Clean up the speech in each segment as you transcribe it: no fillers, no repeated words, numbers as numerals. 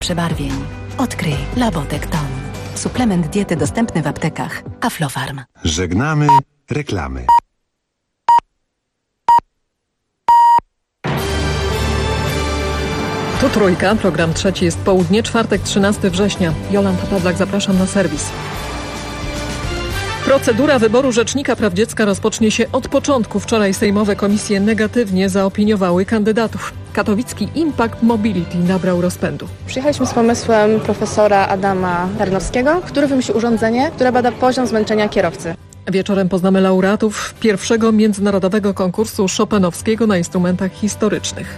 Przebarwień. Odkryj Labotek Ton. Suplement diety dostępny w aptekach. Aflofarm. Żegnamy reklamy. Tu Trójka, program trzeci, jest południe, czwartek 13 września. Jolanta Pawlak, zapraszam na serwis. Procedura wyboru Rzecznika Praw Dziecka rozpocznie się od początku. Wczoraj sejmowe komisje negatywnie zaopiniowały kandydatów. Katowicki Impact Mobility nabrał rozpędu. Przyjechaliśmy z pomysłem profesora Adama Tarnowskiego, który wymyślił urządzenie, które bada poziom zmęczenia kierowcy. Wieczorem poznamy laureatów pierwszego międzynarodowego konkursu chopinowskiego na instrumentach historycznych.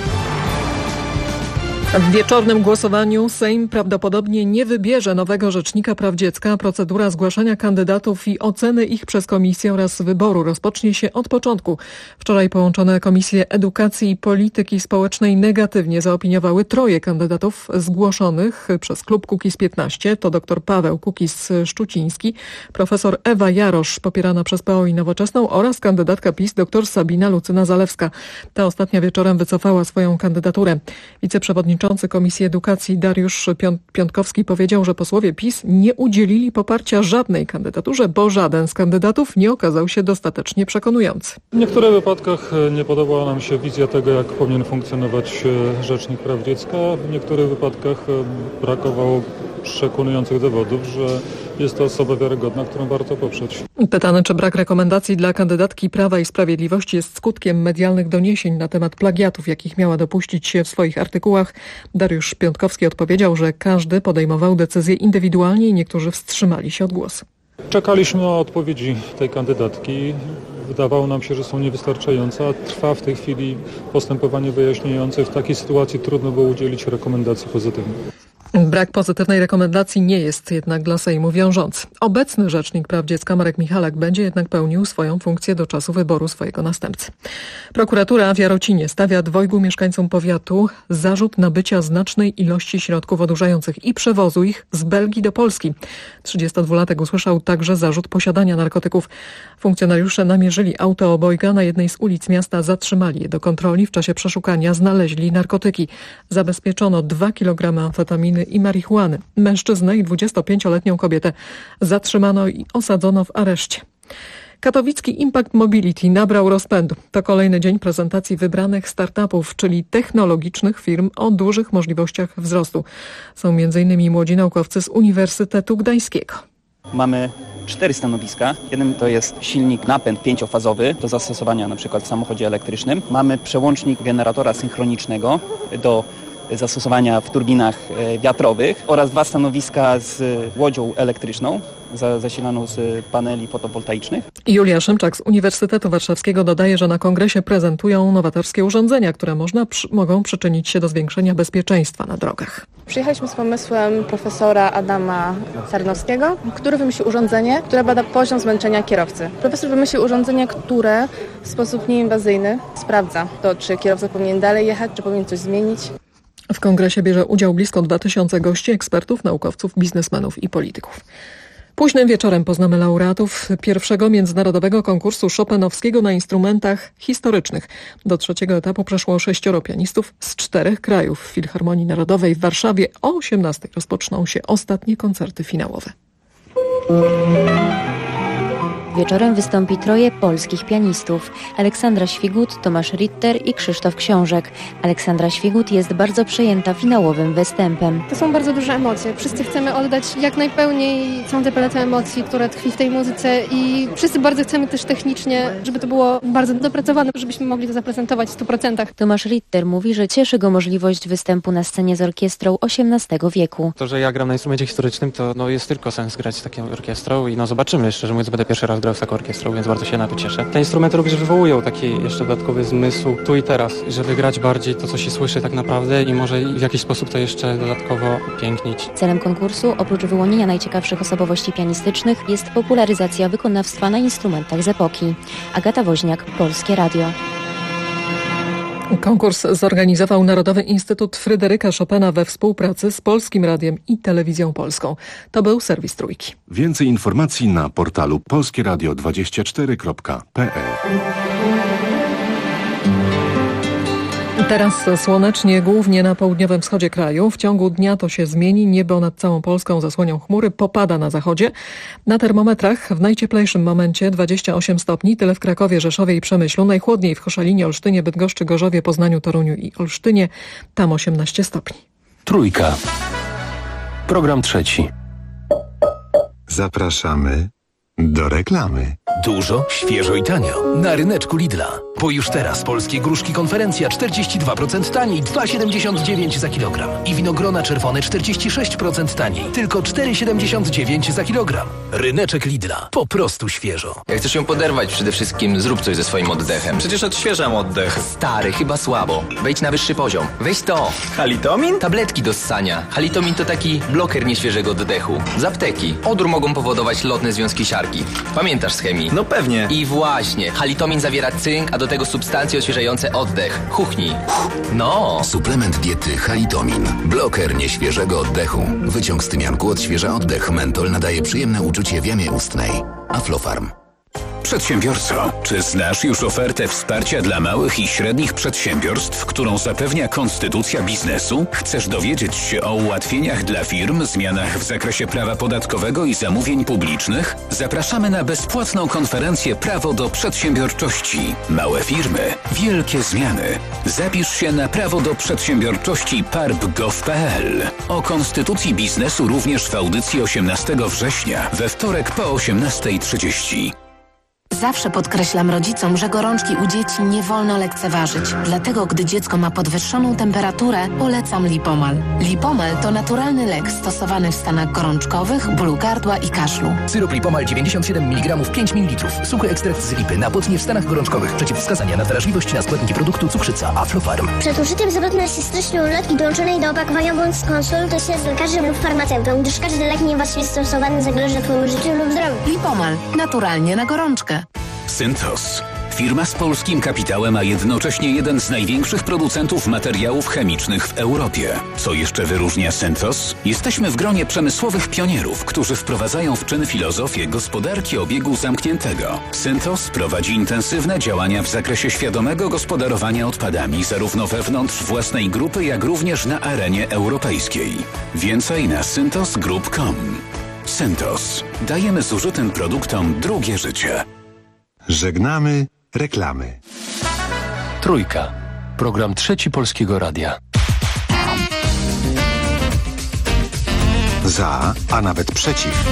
W wieczornym głosowaniu Sejm prawdopodobnie nie wybierze nowego Rzecznika Praw Dziecka. Procedura zgłaszania kandydatów i oceny ich przez komisję oraz wyboru rozpocznie się od początku. Wczoraj połączone Komisje Edukacji i Polityki Społecznej negatywnie zaopiniowały 3 kandydatów zgłoszonych przez klub Kukiz15. To dr Paweł Kukiz-Szczuciński, profesor Ewa Jarosz, popierana przez PO i Nowoczesną, oraz kandydatka PiS dr Sabina Lucyna-Zalewska. Ta ostatnia wieczorem wycofała swoją kandydaturę. Wiceprzewodniczący Komisji Edukacji Dariusz Piątkowski powiedział, że posłowie PiS nie udzielili poparcia żadnej kandydaturze, bo żaden z kandydatów nie okazał się dostatecznie przekonujący. W niektórych wypadkach nie podobała nam się wizja tego, jak powinien funkcjonować Rzecznik Praw Dziecka. W niektórych wypadkach brakowało przekonujących dowodów, że jest to osoba wiarygodna, którą warto poprzeć. Pytany, czy brak rekomendacji dla kandydatki Prawa i Sprawiedliwości jest skutkiem medialnych doniesień na temat plagiatów, jakich miała dopuścić się w swoich artykułach, Dariusz Piątkowski odpowiedział, że każdy podejmował decyzje indywidualnie i niektórzy wstrzymali się od głosu. Czekaliśmy na odpowiedzi tej kandydatki. Wydawało nam się, że są niewystarczające, a trwa w tej chwili postępowanie wyjaśniające. W takiej sytuacji trudno było udzielić rekomendacji pozytywnej. Brak pozytywnej rekomendacji nie jest jednak dla Sejmu wiążący. Obecny Rzecznik Praw Dziecka Marek Michalak będzie jednak pełnił swoją funkcję do czasu wyboru swojego następcy. Prokuratura w Jarocinie stawia 2 mieszkańcom powiatu zarzut nabycia znacznej ilości środków odurzających i przewozu ich z Belgii do Polski. 32-latek usłyszał także zarzut posiadania narkotyków. Funkcjonariusze namierzyli auto obojga na jednej z ulic miasta, zatrzymali je do kontroli. W czasie przeszukania znaleźli narkotyki. Zabezpieczono 2 kg amfetaminy i marihuany. Mężczyznę i 25-letnią kobietę zatrzymano i osadzono w areszcie. Katowicki Impact Mobility nabrał rozpędu. To kolejny dzień prezentacji wybranych startupów, czyli technologicznych firm o dużych możliwościach wzrostu. Są m.in. młodzi naukowcy z Uniwersytetu Gdańskiego. Mamy 4 stanowiska. Jeden to jest silnik napęd 5-fazowy do zastosowania np. w samochodzie elektrycznym. Mamy przełącznik generatora synchronicznego do zastosowania w turbinach wiatrowych oraz 2 stanowiska z łodzią elektryczną zasilaną z paneli fotowoltaicznych. Julia Szymczak z Uniwersytetu Warszawskiego dodaje, że na kongresie prezentują nowatorskie urządzenia, które mogą przyczynić się do zwiększenia bezpieczeństwa na drogach. Przyjechaliśmy z pomysłem profesora Adama Tarnowskiego, który wymyślił urządzenie, które bada poziom zmęczenia kierowcy. Profesor wymyślił urządzenie, które w sposób nieinwazyjny sprawdza to, czy kierowca powinien dalej jechać, czy powinien coś zmienić. W kongresie bierze udział blisko 2000 gości, ekspertów, naukowców, biznesmenów i polityków. Późnym wieczorem poznamy laureatów pierwszego międzynarodowego konkursu chopinowskiego na instrumentach historycznych. Do 3. etapu przeszło 6 pianistów z 4 krajów. W Filharmonii Narodowej w Warszawie o 18 rozpoczną się ostatnie koncerty finałowe. Wieczorem wystąpi 3 polskich pianistów. Aleksandra Świgut, Tomasz Ritter i Krzysztof Książek. Aleksandra Świgut jest bardzo przejęta finałowym występem. To są bardzo duże emocje. Wszyscy chcemy oddać jak najpełniej całą tę paletę emocji, która tkwi w tej muzyce i wszyscy bardzo chcemy też technicznie, żeby to było bardzo dopracowane, żebyśmy mogli to zaprezentować w 100%. Tomasz Ritter mówi, że cieszy go możliwość występu na scenie z orkiestrą XVIII wieku. To, że ja gram na instrumencie historycznym, to jest tylko sens grać z taką orkiestrą i zobaczymy. Szczerze mówiąc, będę pierwszy raz grał z taką orkiestrą, więc bardzo się na to cieszę. Te instrumenty również wywołują taki jeszcze dodatkowy zmysł tu i teraz, żeby grać bardziej to, co się słyszy tak naprawdę i może w jakiś sposób to jeszcze dodatkowo upięknić. Celem konkursu, oprócz wyłonienia najciekawszych osobowości pianistycznych, jest popularyzacja wykonawstwa na instrumentach z epoki. Agata Woźniak, Polskie Radio. Konkurs zorganizował Narodowy Instytut Fryderyka Chopina we współpracy z Polskim Radiem i Telewizją Polską. To był serwis Trójki. Więcej informacji na portalu polskieradio24.pl. Teraz słonecznie, głównie na południowym wschodzie kraju. W ciągu dnia to się zmieni. Niebo nad całą Polską zasłonią chmury. Popada na zachodzie. Na termometrach w najcieplejszym momencie 28 stopni. Tyle w Krakowie, Rzeszowie i Przemyślu. Najchłodniej w Koszalinie, Olsztynie, Bydgoszczy, Gorzowie, Poznaniu, Toruniu i Olsztynie. Tam 18 stopni. Trójka. Program trzeci. Zapraszamy do reklamy. Dużo, świeżo i tanio. Na ryneczku Lidla. Bo już teraz polskie gruszki konferencja 42% taniej, 2,79 za kilogram. I winogrona czerwone 46% taniej, tylko 4,79 za kilogram. Ryneczek Lidla. Po prostu świeżo. Jak chcesz ją poderwać, przede wszystkim zrób coś ze swoim oddechem. Przecież odświeżam oddech. Stary, chyba słabo. Wejdź na wyższy poziom. Weź to. Halitomin? Tabletki do ssania. Halitomin to taki bloker nieświeżego oddechu. Z apteki. Odór mogą powodować lotne związki siarki. Pamiętasz z chemii? No pewnie. I właśnie. Halitomin zawiera cynk, a do tego substancje odświeżające oddech. Chuchnij. No. Suplement diety Halitomin. Bloker nieświeżego oddechu. Wyciąg z tymianku odświeża oddech. Mentol nadaje przyjemne uczucie w jamie ustnej. Aflofarm. Przedsiębiorco, czy znasz już ofertę wsparcia dla małych i średnich przedsiębiorstw, którą zapewnia Konstytucja Biznesu? Chcesz dowiedzieć się o ułatwieniach dla firm, zmianach w zakresie prawa podatkowego i zamówień publicznych? Zapraszamy na bezpłatną konferencję Prawo do Przedsiębiorczości. Małe firmy, wielkie zmiany. Zapisz się na Prawo do Przedsiębiorczości parb.gov.pl. O Konstytucji Biznesu również w audycji 18 września, we wtorek po 18:30. Zawsze podkreślam rodzicom, że gorączki u dzieci nie wolno lekceważyć. Dlatego, gdy dziecko ma podwyższoną temperaturę, polecam Lipomal. Lipomal to naturalny lek stosowany w stanach gorączkowych, bólu gardła i kaszlu. Syrop Lipomal 97 mg 5 ml. Suchy ekstrakt z lipy na potnie w stanach gorączkowych. Przeciwwskazania na wrażliwość na składniki produktu cukrzyca Aflofarm. Przed użyciem zapewne się stycznej ulotki dołączonej do opakowania bądź skonsultuj się z lekarzem lub farmaceutą, gdyż każdy lek niewłaściwie stosowany zagroża twojemu życiu lub zdrowiu. Lipomal. Naturalnie na gorączkę. Synthos. Firma z polskim kapitałem, a jednocześnie jeden z największych producentów materiałów chemicznych w Europie. Co jeszcze wyróżnia Synthos? Jesteśmy w gronie przemysłowych pionierów, którzy wprowadzają w czyn filozofię gospodarki obiegu zamkniętego. Synthos prowadzi intensywne działania w zakresie świadomego gospodarowania odpadami, zarówno wewnątrz własnej grupy, jak również na arenie europejskiej. Więcej na synthosgroup.com. Synthos. Dajemy zużytym produktom drugie życie. Żegnamy reklamy. Trójka. Program trzeci Polskiego Radia. Za, a nawet przeciw.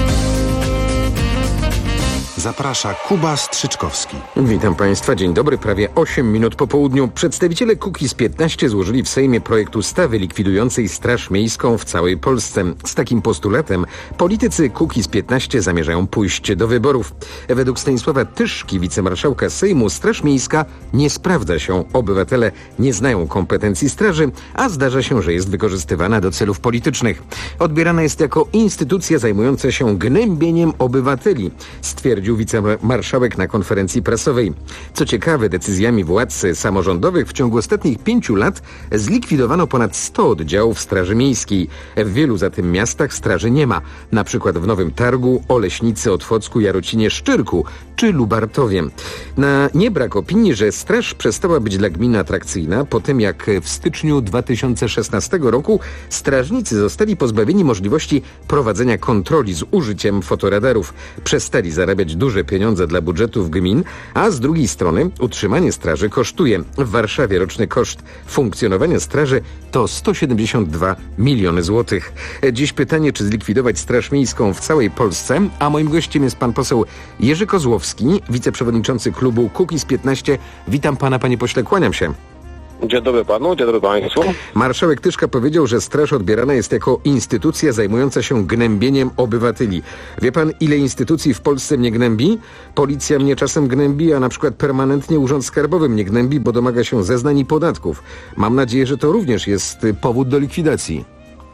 Zaprasza Kuba Strzyczkowski. Witam Państwa, dzień dobry. Prawie 8 minut po południu. Przedstawiciele Kukiz15 złożyli w Sejmie projekt ustawy likwidującej Straż Miejską w całej Polsce. Z takim postulatem politycy Kukiz15 zamierzają pójść do wyborów. Według Stanisława Tyszki, wicemarszałka Sejmu, Straż Miejska nie sprawdza się. Obywatele nie znają kompetencji straży, a zdarza się, że jest wykorzystywana do celów politycznych. Odbierana jest jako instytucja zajmująca się gnębieniem obywateli, stwierdził wicemarszałek na konferencji prasowej. Co ciekawe, decyzjami władz samorządowych w ciągu ostatnich 5 lat zlikwidowano ponad 100 oddziałów Straży Miejskiej. W wielu zatem miastach straży nie ma. Na przykład w Nowym Targu, Oleśnicy, Otwocku, Jarocinie, Szczyrku czy Lubartowie. Na niebrak opinii, że straż przestała być dla gminy atrakcyjna po tym, jak w styczniu 2016 roku strażnicy zostali pozbawieni możliwości prowadzenia kontroli z użyciem fotoradarów. Przestali zarabiać duże pieniądze dla budżetów gmin, a z drugiej strony utrzymanie straży kosztuje. W Warszawie roczny koszt funkcjonowania straży to 172 miliony złotych. Dziś pytanie, czy zlikwidować Straż Miejską w całej Polsce, a moim gościem jest pan poseł Jerzy Kozłowski, wiceprzewodniczący klubu Kukiz15. Witam pana, panie pośle, kłaniam się. Dzień dobry panu, dzień dobry państwu. Marszałek Tyszka powiedział, że straż odbierana jest jako instytucja zajmująca się gnębieniem obywateli. Wie pan, ile instytucji w Polsce mnie gnębi? Policja mnie czasem gnębi, a na przykład permanentnie Urząd Skarbowy mnie gnębi, bo domaga się zeznań i podatków. Mam nadzieję, że to również jest powód do likwidacji.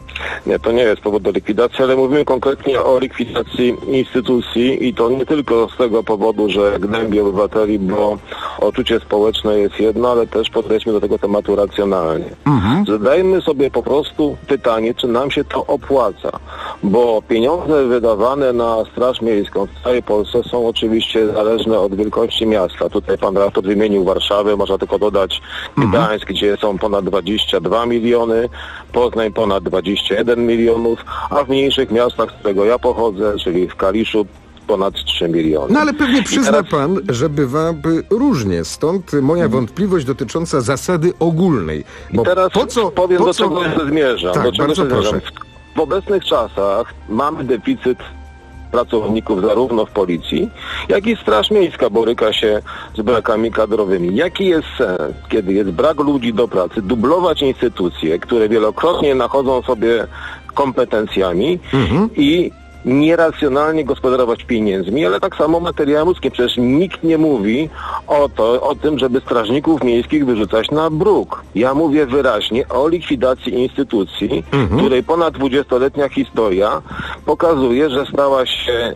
Nie, to nie jest powód do likwidacji, ale mówimy konkretnie o likwidacji instytucji i to nie tylko z tego powodu, że gnębi obywateli, bo odczucie społeczne jest jedno, ale też podejdźmy do tego tematu racjonalnie. Zadajmy sobie po prostu pytanie, czy nam się to opłaca, bo pieniądze wydawane na Straż Miejską w całej Polsce są oczywiście zależne od wielkości miasta. Tutaj pan redaktor wymienił Warszawę, można tylko dodać Gdańsk, gdzie są ponad 22 miliony, Poznań ponad 21 milionów, a w mniejszych miastach, z którego ja pochodzę, czyli w Kaliszu, ponad 3 miliony. No ale pewnie przyzna pan, że bywa różnie. Stąd moja wątpliwość dotycząca zasady ogólnej. Bo i teraz powiem, do czego zmierzam. Tak, bardzo proszę. W obecnych czasach mamy deficyt pracowników zarówno w policji, jak i Straż Miejska boryka się z brakami kadrowymi. Jaki jest sens, kiedy jest brak ludzi do pracy, dublować instytucje, które wielokrotnie nachodzą sobie kompetencjami i nieracjonalnie gospodarować pieniędzmi, ale tak samo materiałem ludzkim. Przecież nikt nie mówi o tym, żeby strażników miejskich wyrzucać na bruk. Ja mówię wyraźnie o likwidacji instytucji, której ponad 20-letnia historia pokazuje, że stała się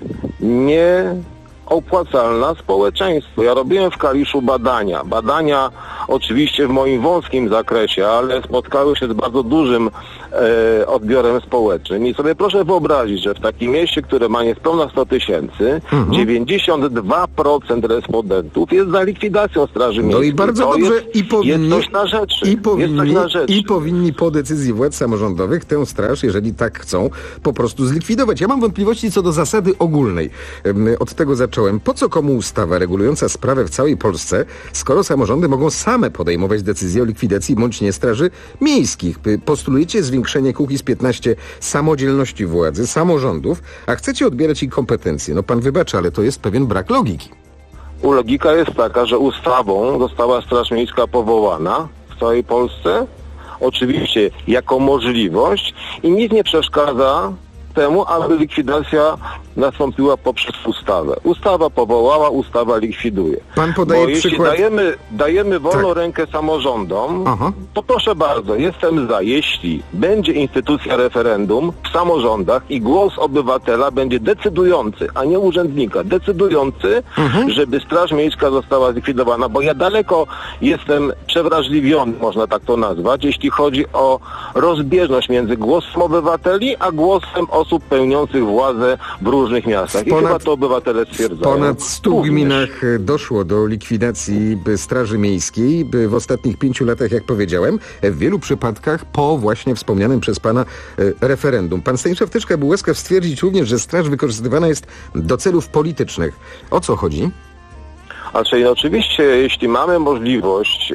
opłacalna społeczeństwu. Ja robiłem w Kaliszu badania oczywiście w moim wąskim zakresie, ale spotkały się z bardzo dużym odbiorem społecznym i sobie proszę wyobrazić, że w takim mieście, które ma niespełna 100 000, 92% respondentów jest za likwidacją Straży Miejskiej. No i bardzo dobrze jest coś na rzeczy. I powinni po decyzji władz samorządowych tę straż, jeżeli tak chcą, po prostu zlikwidować. Ja mam wątpliwości co do zasady ogólnej. Od tego zacząłem. Po co komu ustawa regulująca sprawę w całej Polsce, skoro samorządy mogą same podejmować decyzje o likwidacji bądź nie straży miejskich? Postulujecie zwiększenie Kukiz15 samodzielności władzy, samorządów, a chcecie odbierać ich kompetencje. No pan wybaczy, ale to jest pewien brak logiki. Logika jest taka, że ustawą została Straż Miejska powołana w całej Polsce, oczywiście jako możliwość i nic nie przeszkadza temu, aby likwidacja nastąpiła poprzez ustawę. Ustawa powołała, ustawa likwiduje. Pan podaje przykład... Jeśli dajemy wolną rękę samorządom, to proszę bardzo, jestem za. Jeśli będzie instytucja referendum w samorządach i głos obywatela będzie decydujący, a nie urzędnika, decydujący, żeby Straż Miejska została zlikwidowana, bo ja daleko jestem przewrażliwiony, można tak to nazwać, jeśli chodzi o rozbieżność między głosem obywateli, a głosem osób pełniących władzę w różnych miastach. I chyba to obywatele stwierdzają. W ponad 100 gminach doszło do likwidacji Straży Miejskiej w ostatnich 5 latach, jak powiedziałem, w wielu przypadkach po właśnie wspomnianym przez pana referendum. Pan Stanisław Tyszka był łaskaw stwierdzić również, że straż wykorzystywana jest do celów politycznych. O co chodzi? Oczywiście, jeśli mamy możliwość,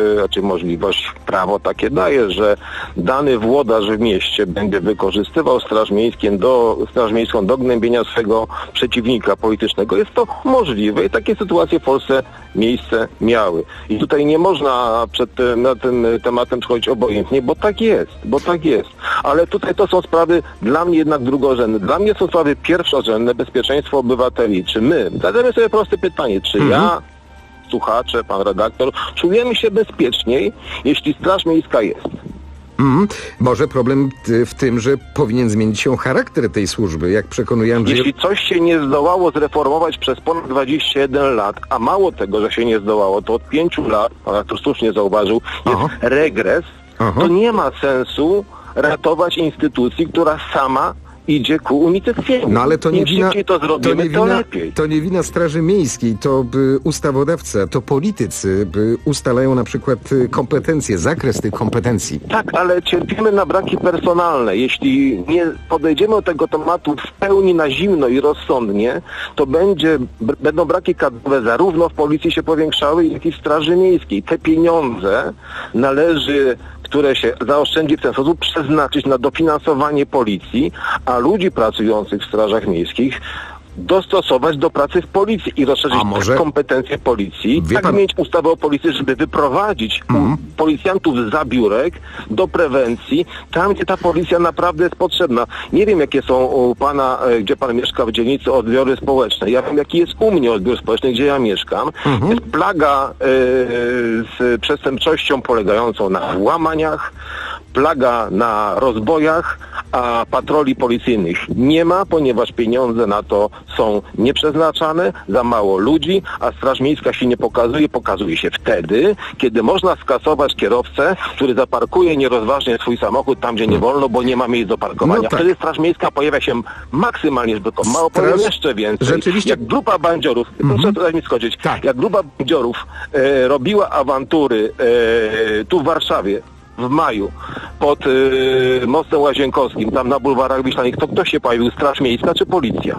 prawo takie daje, że dany włodarz w mieście będzie wykorzystywał Straż Miejską do gnębienia swego przeciwnika politycznego, jest to możliwe i takie sytuacje w Polsce miejsce miały. I tutaj nie można nad tym tematem przechodzić obojętnie, bo tak jest. Ale tutaj to są sprawy dla mnie jednak drugorzędne. Dla mnie są sprawy pierwszorzędne, bezpieczeństwo obywateli. Czy my, zadajmy sobie proste pytanie, czy ja, słuchacze, pan redaktor, czujemy się bezpieczniej, jeśli Straż Miejska jest? Może problem w tym, że powinien zmienić się charakter tej służby, jak przekonuje Andrzej... Jeśli coś się nie zdołało zreformować przez ponad 21 lat, a mało tego, że się nie zdołało, to od 5 lat, pan redaktor słusznie zauważył, jest regres, to nie ma sensu ratować instytucji, która sama idzie ku unicestwieniu. No ale to nie wina, lepiej. To nie wina Straży Miejskiej, to ustawodawca, to politycy ustalają na przykład kompetencje, zakres tych kompetencji. Tak, ale cierpimy na braki personalne. Jeśli nie podejdziemy do tego tematu w pełni na zimno i rozsądnie, to będą braki kadrowe zarówno w policji się powiększały, jak i w Straży Miejskiej. Te pieniądze które się zaoszczędzi w ten sposób, przeznaczyć na dofinansowanie policji, a ludzi pracujących w strażach miejskich dostosować do pracy w policji i rozszerzyć kompetencje policji, mieć ustawę o policji, żeby wyprowadzić policjantów za biurek do prewencji, tam gdzie ta policja naprawdę jest potrzebna. Nie wiem jakie są u pana, gdzie pan mieszka w dzielnicy, odbiory społeczne. Ja wiem jaki jest u mnie odbiór społeczny, gdzie ja mieszkam. Jest plaga z przestępczością polegającą na włamaniach, flaga na rozbojach, a patroli policyjnych nie ma, ponieważ pieniądze na to są nieprzeznaczane, za mało ludzi, a Straż Miejska się nie pokazuje. Pokazuje się wtedy, kiedy można skasować kierowcę, który zaparkuje nierozważnie swój samochód tam, gdzie nie wolno, bo nie ma miejsc do parkowania. No tak. Wtedy Straż Miejska pojawia się maksymalnie zbytko. Mało powiem jeszcze więcej. Rzeczywiście. Jak grupa bandziorów, proszę tutaj mi skończyć, jak grupa bandziorów robiła awantury tu w Warszawie w maju pod mostem Łazienkowskim, tam na bulwarach Wiślanych, to kto się pojawił? Straż Miejska czy policja?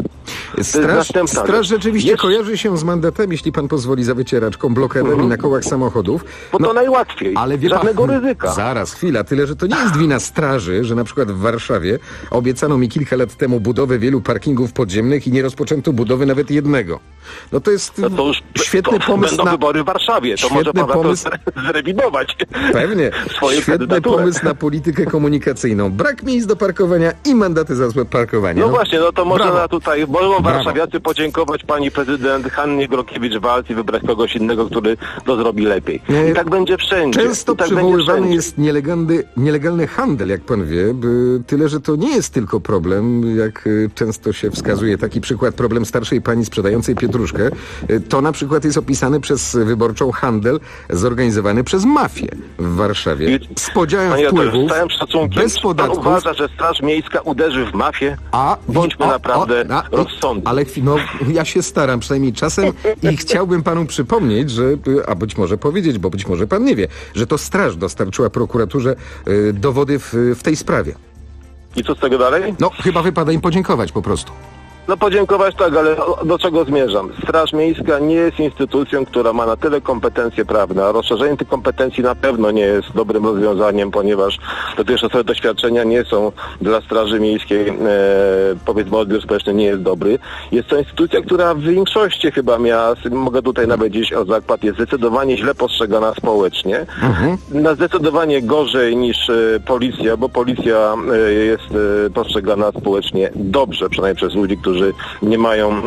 Straż rzeczywiście kojarzy się z mandatem, jeśli pan pozwoli, za wycieraczką, blokadami na kołach samochodów. Bo to najłatwiej. Ale wie żadnego pan, ryzyka. Zaraz, chwila, tyle, że to nie jest wina straży, że na przykład w Warszawie obiecano mi kilka lat temu budowę wielu parkingów podziemnych i nie rozpoczęto budowy nawet jednego. No to jest to już świetny pomysł będą wybory w Warszawie, to może pan pomysł zrewidować. Pewnie. Świetny pomysł na politykę komunikacyjną. Brak miejsc do parkowania i mandaty za złe parkowanie. No właśnie, no to można tutaj, mogą Brawo. warszawiacy podziękować pani prezydent Hannie Gronkiewicz-Waltz i wybrać kogoś innego, który to zrobi lepiej. I tak będzie wszędzie. Często tak przywoływany jest nielegalny handel, jak pan wie, tyle, że to nie jest tylko problem, jak często się wskazuje taki przykład, problem starszej pani sprzedającej pietruszkę. To na przykład jest opisany przez Wyborczą handel zorganizowany przez mafię w Warszawie. Z podziałem wpływów, z całym szacunkiem, bez podatków. Pan uważa, że Straż Miejska uderzy w mafię? Bądźmy naprawdę rozsądni. Ale ja się staram przynajmniej czasem i chciałbym panu przypomnieć, że, a być może powiedzieć, bo być może pan nie wie, że to straż dostarczyła prokuraturze dowody w tej sprawie. I co z tego dalej? No, chyba wypada im podziękować po prostu. No podziękować tak, ale do czego zmierzam? Straż Miejska nie jest instytucją, która ma na tyle kompetencje prawne, a rozszerzenie tych kompetencji na pewno nie jest dobrym rozwiązaniem, ponieważ dotychczasowe doświadczenia nie są dla Straży Miejskiej, powiedzmy, odbiór społeczny nie jest dobry. Jest to instytucja, która w większości chyba miała, mogę tutaj nawet gdzieś o zakład, jest zdecydowanie źle postrzegana społecznie. Na zdecydowanie gorzej niż policja, bo policja jest postrzegana społecznie dobrze, przynajmniej przez ludzi, którzy nie mają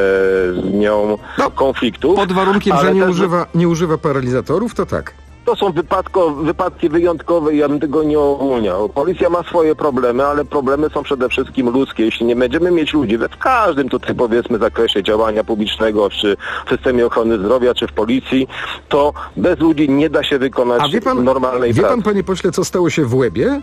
z nią konfliktów. Pod warunkiem, że nie używa paralizatorów, to tak. To są wypadki wyjątkowe i ja bym tego nie ogólniał. Policja ma swoje problemy, ale problemy są przede wszystkim ludzkie. Jeśli nie będziemy mieć ludzi w każdym tutaj, powiedzmy, zakresie działania publicznego, czy w systemie ochrony zdrowia, czy w policji, to bez ludzi nie da się wykonać normalnej pracy. Wie pan, panie pośle, co stało się w Łebie?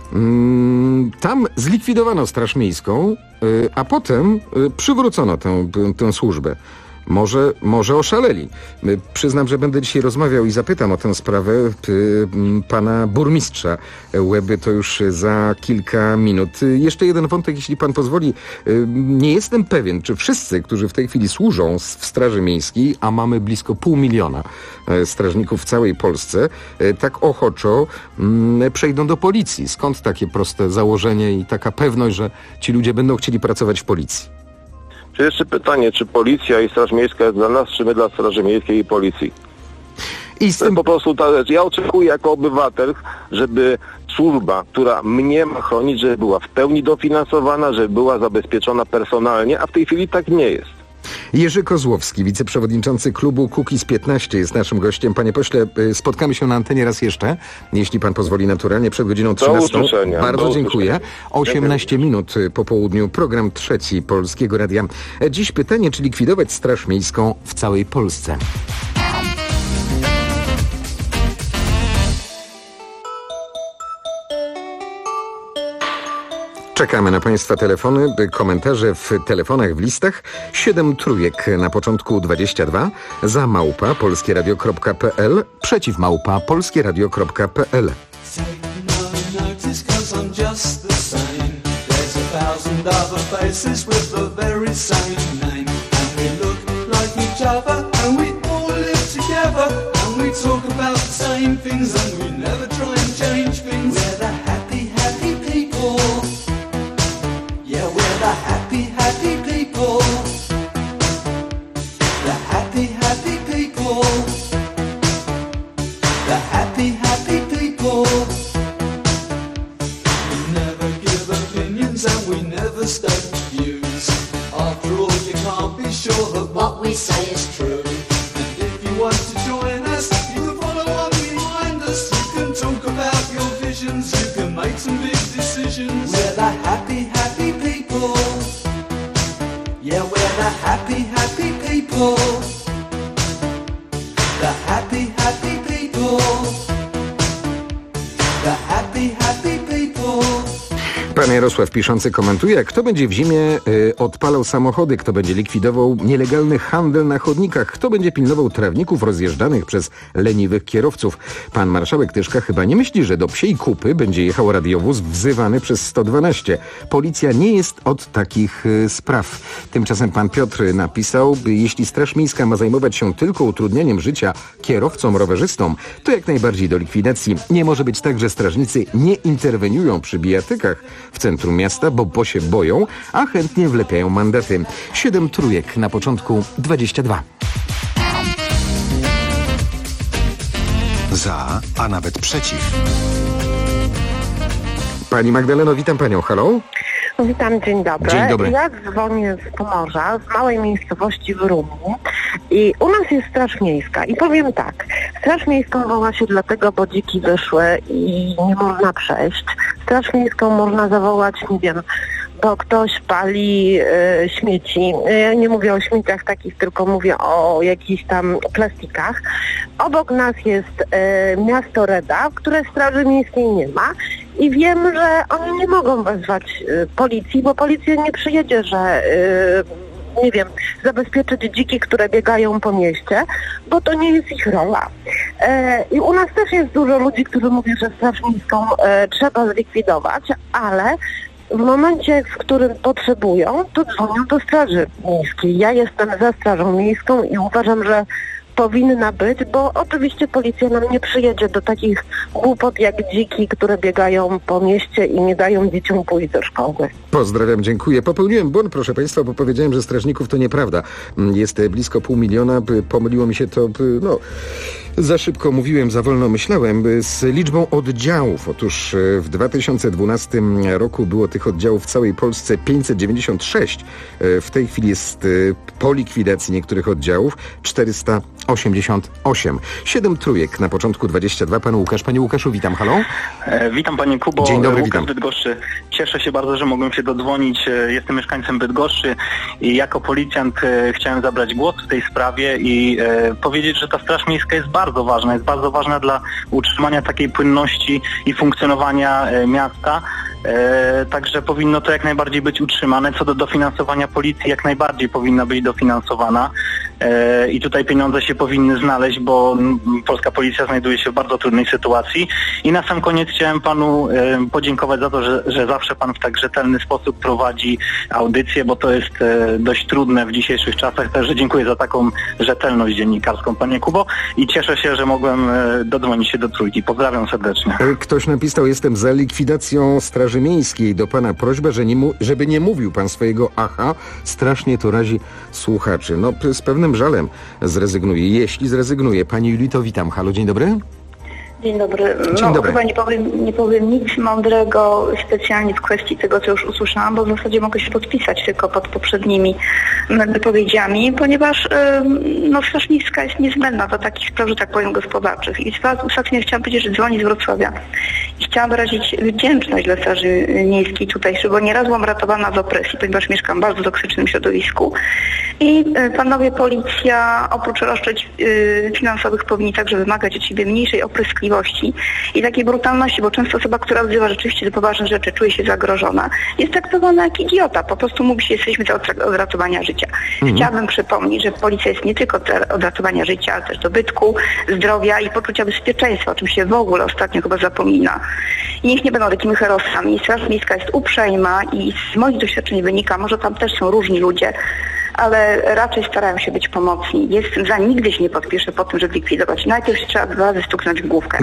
Tam zlikwidowano Straż Miejską, a potem przywrócono tę służbę. Może oszaleli. Przyznam, że będę dzisiaj rozmawiał i zapytam o tę sprawę pana burmistrza Łeby, to już za kilka minut. Jeszcze jeden wątek, jeśli pan pozwoli. Nie jestem pewien, czy wszyscy, którzy w tej chwili służą w Straży Miejskiej, a mamy blisko 500 000 strażników w całej Polsce, tak ochoczo przejdą do policji. Skąd takie proste założenie i taka pewność, że ci ludzie będą chcieli pracować w policji? Czy jeszcze pytanie, czy policja i Straż Miejska jest dla nas, czy my dla Straży Miejskiej i policji? To jest po prostu ta rzecz. Ja oczekuję jako obywatel, żeby służba, która mnie ma chronić, żeby była w pełni dofinansowana, żeby była zabezpieczona personalnie, a w tej chwili tak nie jest. Jerzy Kozłowski, wiceprzewodniczący klubu Kukiz15 jest naszym gościem. Panie pośle, spotkamy się na antenie raz jeszcze, jeśli pan pozwoli, naturalnie przed godziną 13. Bardzo dziękuję. 18 minut po południu, program trzeci Polskiego Radia. Dziś pytanie, czy likwidować Straż Miejską w całej Polsce? Czekamy na państwa telefony, komentarze w telefonach, w listach. 7 trójek na początku 22, za @, polskieradio.pl, przeciw @ polskieradio.pl. What we say is true. And if you want to join us, you can follow on behind us. You can talk about your visions, you can the happy, happy people. Yeah, we're the happy, happy people. The happy, happy people. The happy, happy people. Pan Jarosław Piszący komentuje, kto będzie w zimie odpalał samochody, kto będzie likwidował nielegalny handel na chodnikach, kto będzie pilnował trawników rozjeżdżanych przez leniwych kierowców. Pan marszałek Tyszka chyba nie myśli, że do Psiej Kupy będzie jechał radiowóz wzywany przez 112. Policja nie jest od takich spraw. Tymczasem pan Piotr napisał, jeśli Straż Miejska ma zajmować się tylko utrudnianiem życia kierowcom, rowerzystom, to jak najbardziej do likwidacji. Nie może być tak, że strażnicy nie interweniują przy bijatykach w centrum miasta, bo się boją, a chętnie wlepiają mandaty. 7 trójek, na początku 22. Za, a nawet przeciw. Pani Magdaleno, witam panią. Halo? Witam, dzień dobry. Dzień dobry. Ja dzwonię z Pomorza, z małej miejscowości w Rumii i u nas jest Straż Miejska i powiem tak, Straż Miejską woła się dlatego, bo dziki wyszły i nie można przejść. Straż Miejską można zawołać, nie wiem, bo ktoś pali śmieci. Ja nie mówię o śmieciach takich, tylko mówię o jakichś tam plastikach. Obok nas jest miasto Reda, które Straży Miejskiej nie ma. I wiem, że oni nie mogą wezwać policji, bo policja nie przyjedzie, że nie wiem, zabezpieczyć dziki, które biegają po mieście, bo to nie jest ich rola. I u nas też jest dużo ludzi, którzy mówią, że Straż Miejską trzeba zlikwidować, ale w momencie, w którym potrzebują, to dzwonią do Straży Miejskiej. Ja jestem za Strażą Miejską i uważam, że powinna być, bo oczywiście policja nam nie przyjedzie do takich głupot jak dziki, które biegają po mieście i nie dają dzieciom pójść do szkoły. Pozdrawiam, dziękuję. Popełniłem błąd, proszę państwa, bo powiedziałem, że strażników to nieprawda. Jest blisko 500 000, pomyliło mi się to, za szybko mówiłem, za wolno myślałem, z liczbą oddziałów. Otóż w 2012 roku było tych oddziałów w całej Polsce 596. W tej chwili jest po likwidacji niektórych oddziałów 488. 7 trójek, na początku 22. Pan Łukasz. Panie Łukaszu, witam. Halo? Witam panie Kubo. Dzień dobry, Łukasz witam. Bydgoszczy. Cieszę się bardzo, że mogłem się dodzwonić. Jestem mieszkańcem Bydgoszczy i jako policjant chciałem zabrać głos w tej sprawie i powiedzieć, że ta Straż Miejska jest bardzo ważna dla utrzymania takiej płynności i funkcjonowania miasta. Także powinno to jak najbardziej być utrzymane. Co do dofinansowania policji, jak najbardziej powinna być dofinansowana. I tutaj pieniądze się powinny znaleźć, bo polska policja znajduje się w bardzo trudnej sytuacji. I na sam koniec chciałem panu podziękować za to, że zawsze pan w tak rzetelny sposób prowadzi audycję, bo to jest dość trudne w dzisiejszych czasach. Także dziękuję za taką rzetelność dziennikarską, panie Kubo. I cieszę się, że mogłem dodzwonić się do Trójki. Pozdrawiam serdecznie. Ktoś napisał, jestem za likwidacją Straży Miejskiej. Do pana prośba, żeby nie mówił pan swojego aha. Strasznie to razi słuchaczy. No, z pewnym żalem zrezygnuje. Jeśli zrezygnuje. Pani Julito, witam. Halo, dzień dobry. Dzień dobry. Dzień dobry. Chyba nie powiem nic mądrego specjalnie w kwestii tego, co już usłyszałam, bo w zasadzie mogę się podpisać tylko pod poprzednimi wypowiedziami, ponieważ Straż Miejska jest niezbędna do takich spraw, że tak powiem, gospodarczych. I ostatnio chciałam powiedzieć, że dzwoni z Wrocławia i chciałam wyrazić wdzięczność dla Straży Miejskiej tutejszej, bo nieraz byłam ratowana z opresji, ponieważ mieszkam w bardzo toksycznym środowisku. I panowie policja, oprócz roszczeń finansowych, powinni także wymagać od siebie mniejszej opryskliwości i takiej brutalności, bo często osoba, która wzywa rzeczywiście do poważnych rzeczy, czuje się zagrożona, jest traktowana jak idiota. Po prostu mówi się, jesteśmy od ratowania życia. Chciałabym przypomnieć, że policja jest nie tylko od ratowania życia, ale też dobytku, zdrowia i poczucia bezpieczeństwa, o czym się w ogóle ostatnio chyba zapomina. I niech nie będą takimi herosami. Straż Miejska jest uprzejma i z moich doświadczeń wynika, może tam też są różni ludzie, ale raczej starają się być pomocni. Nigdy się nie podpiszę po tym, żeby likwidować. Najpierw trzeba 2 razy stuknąć w główkę.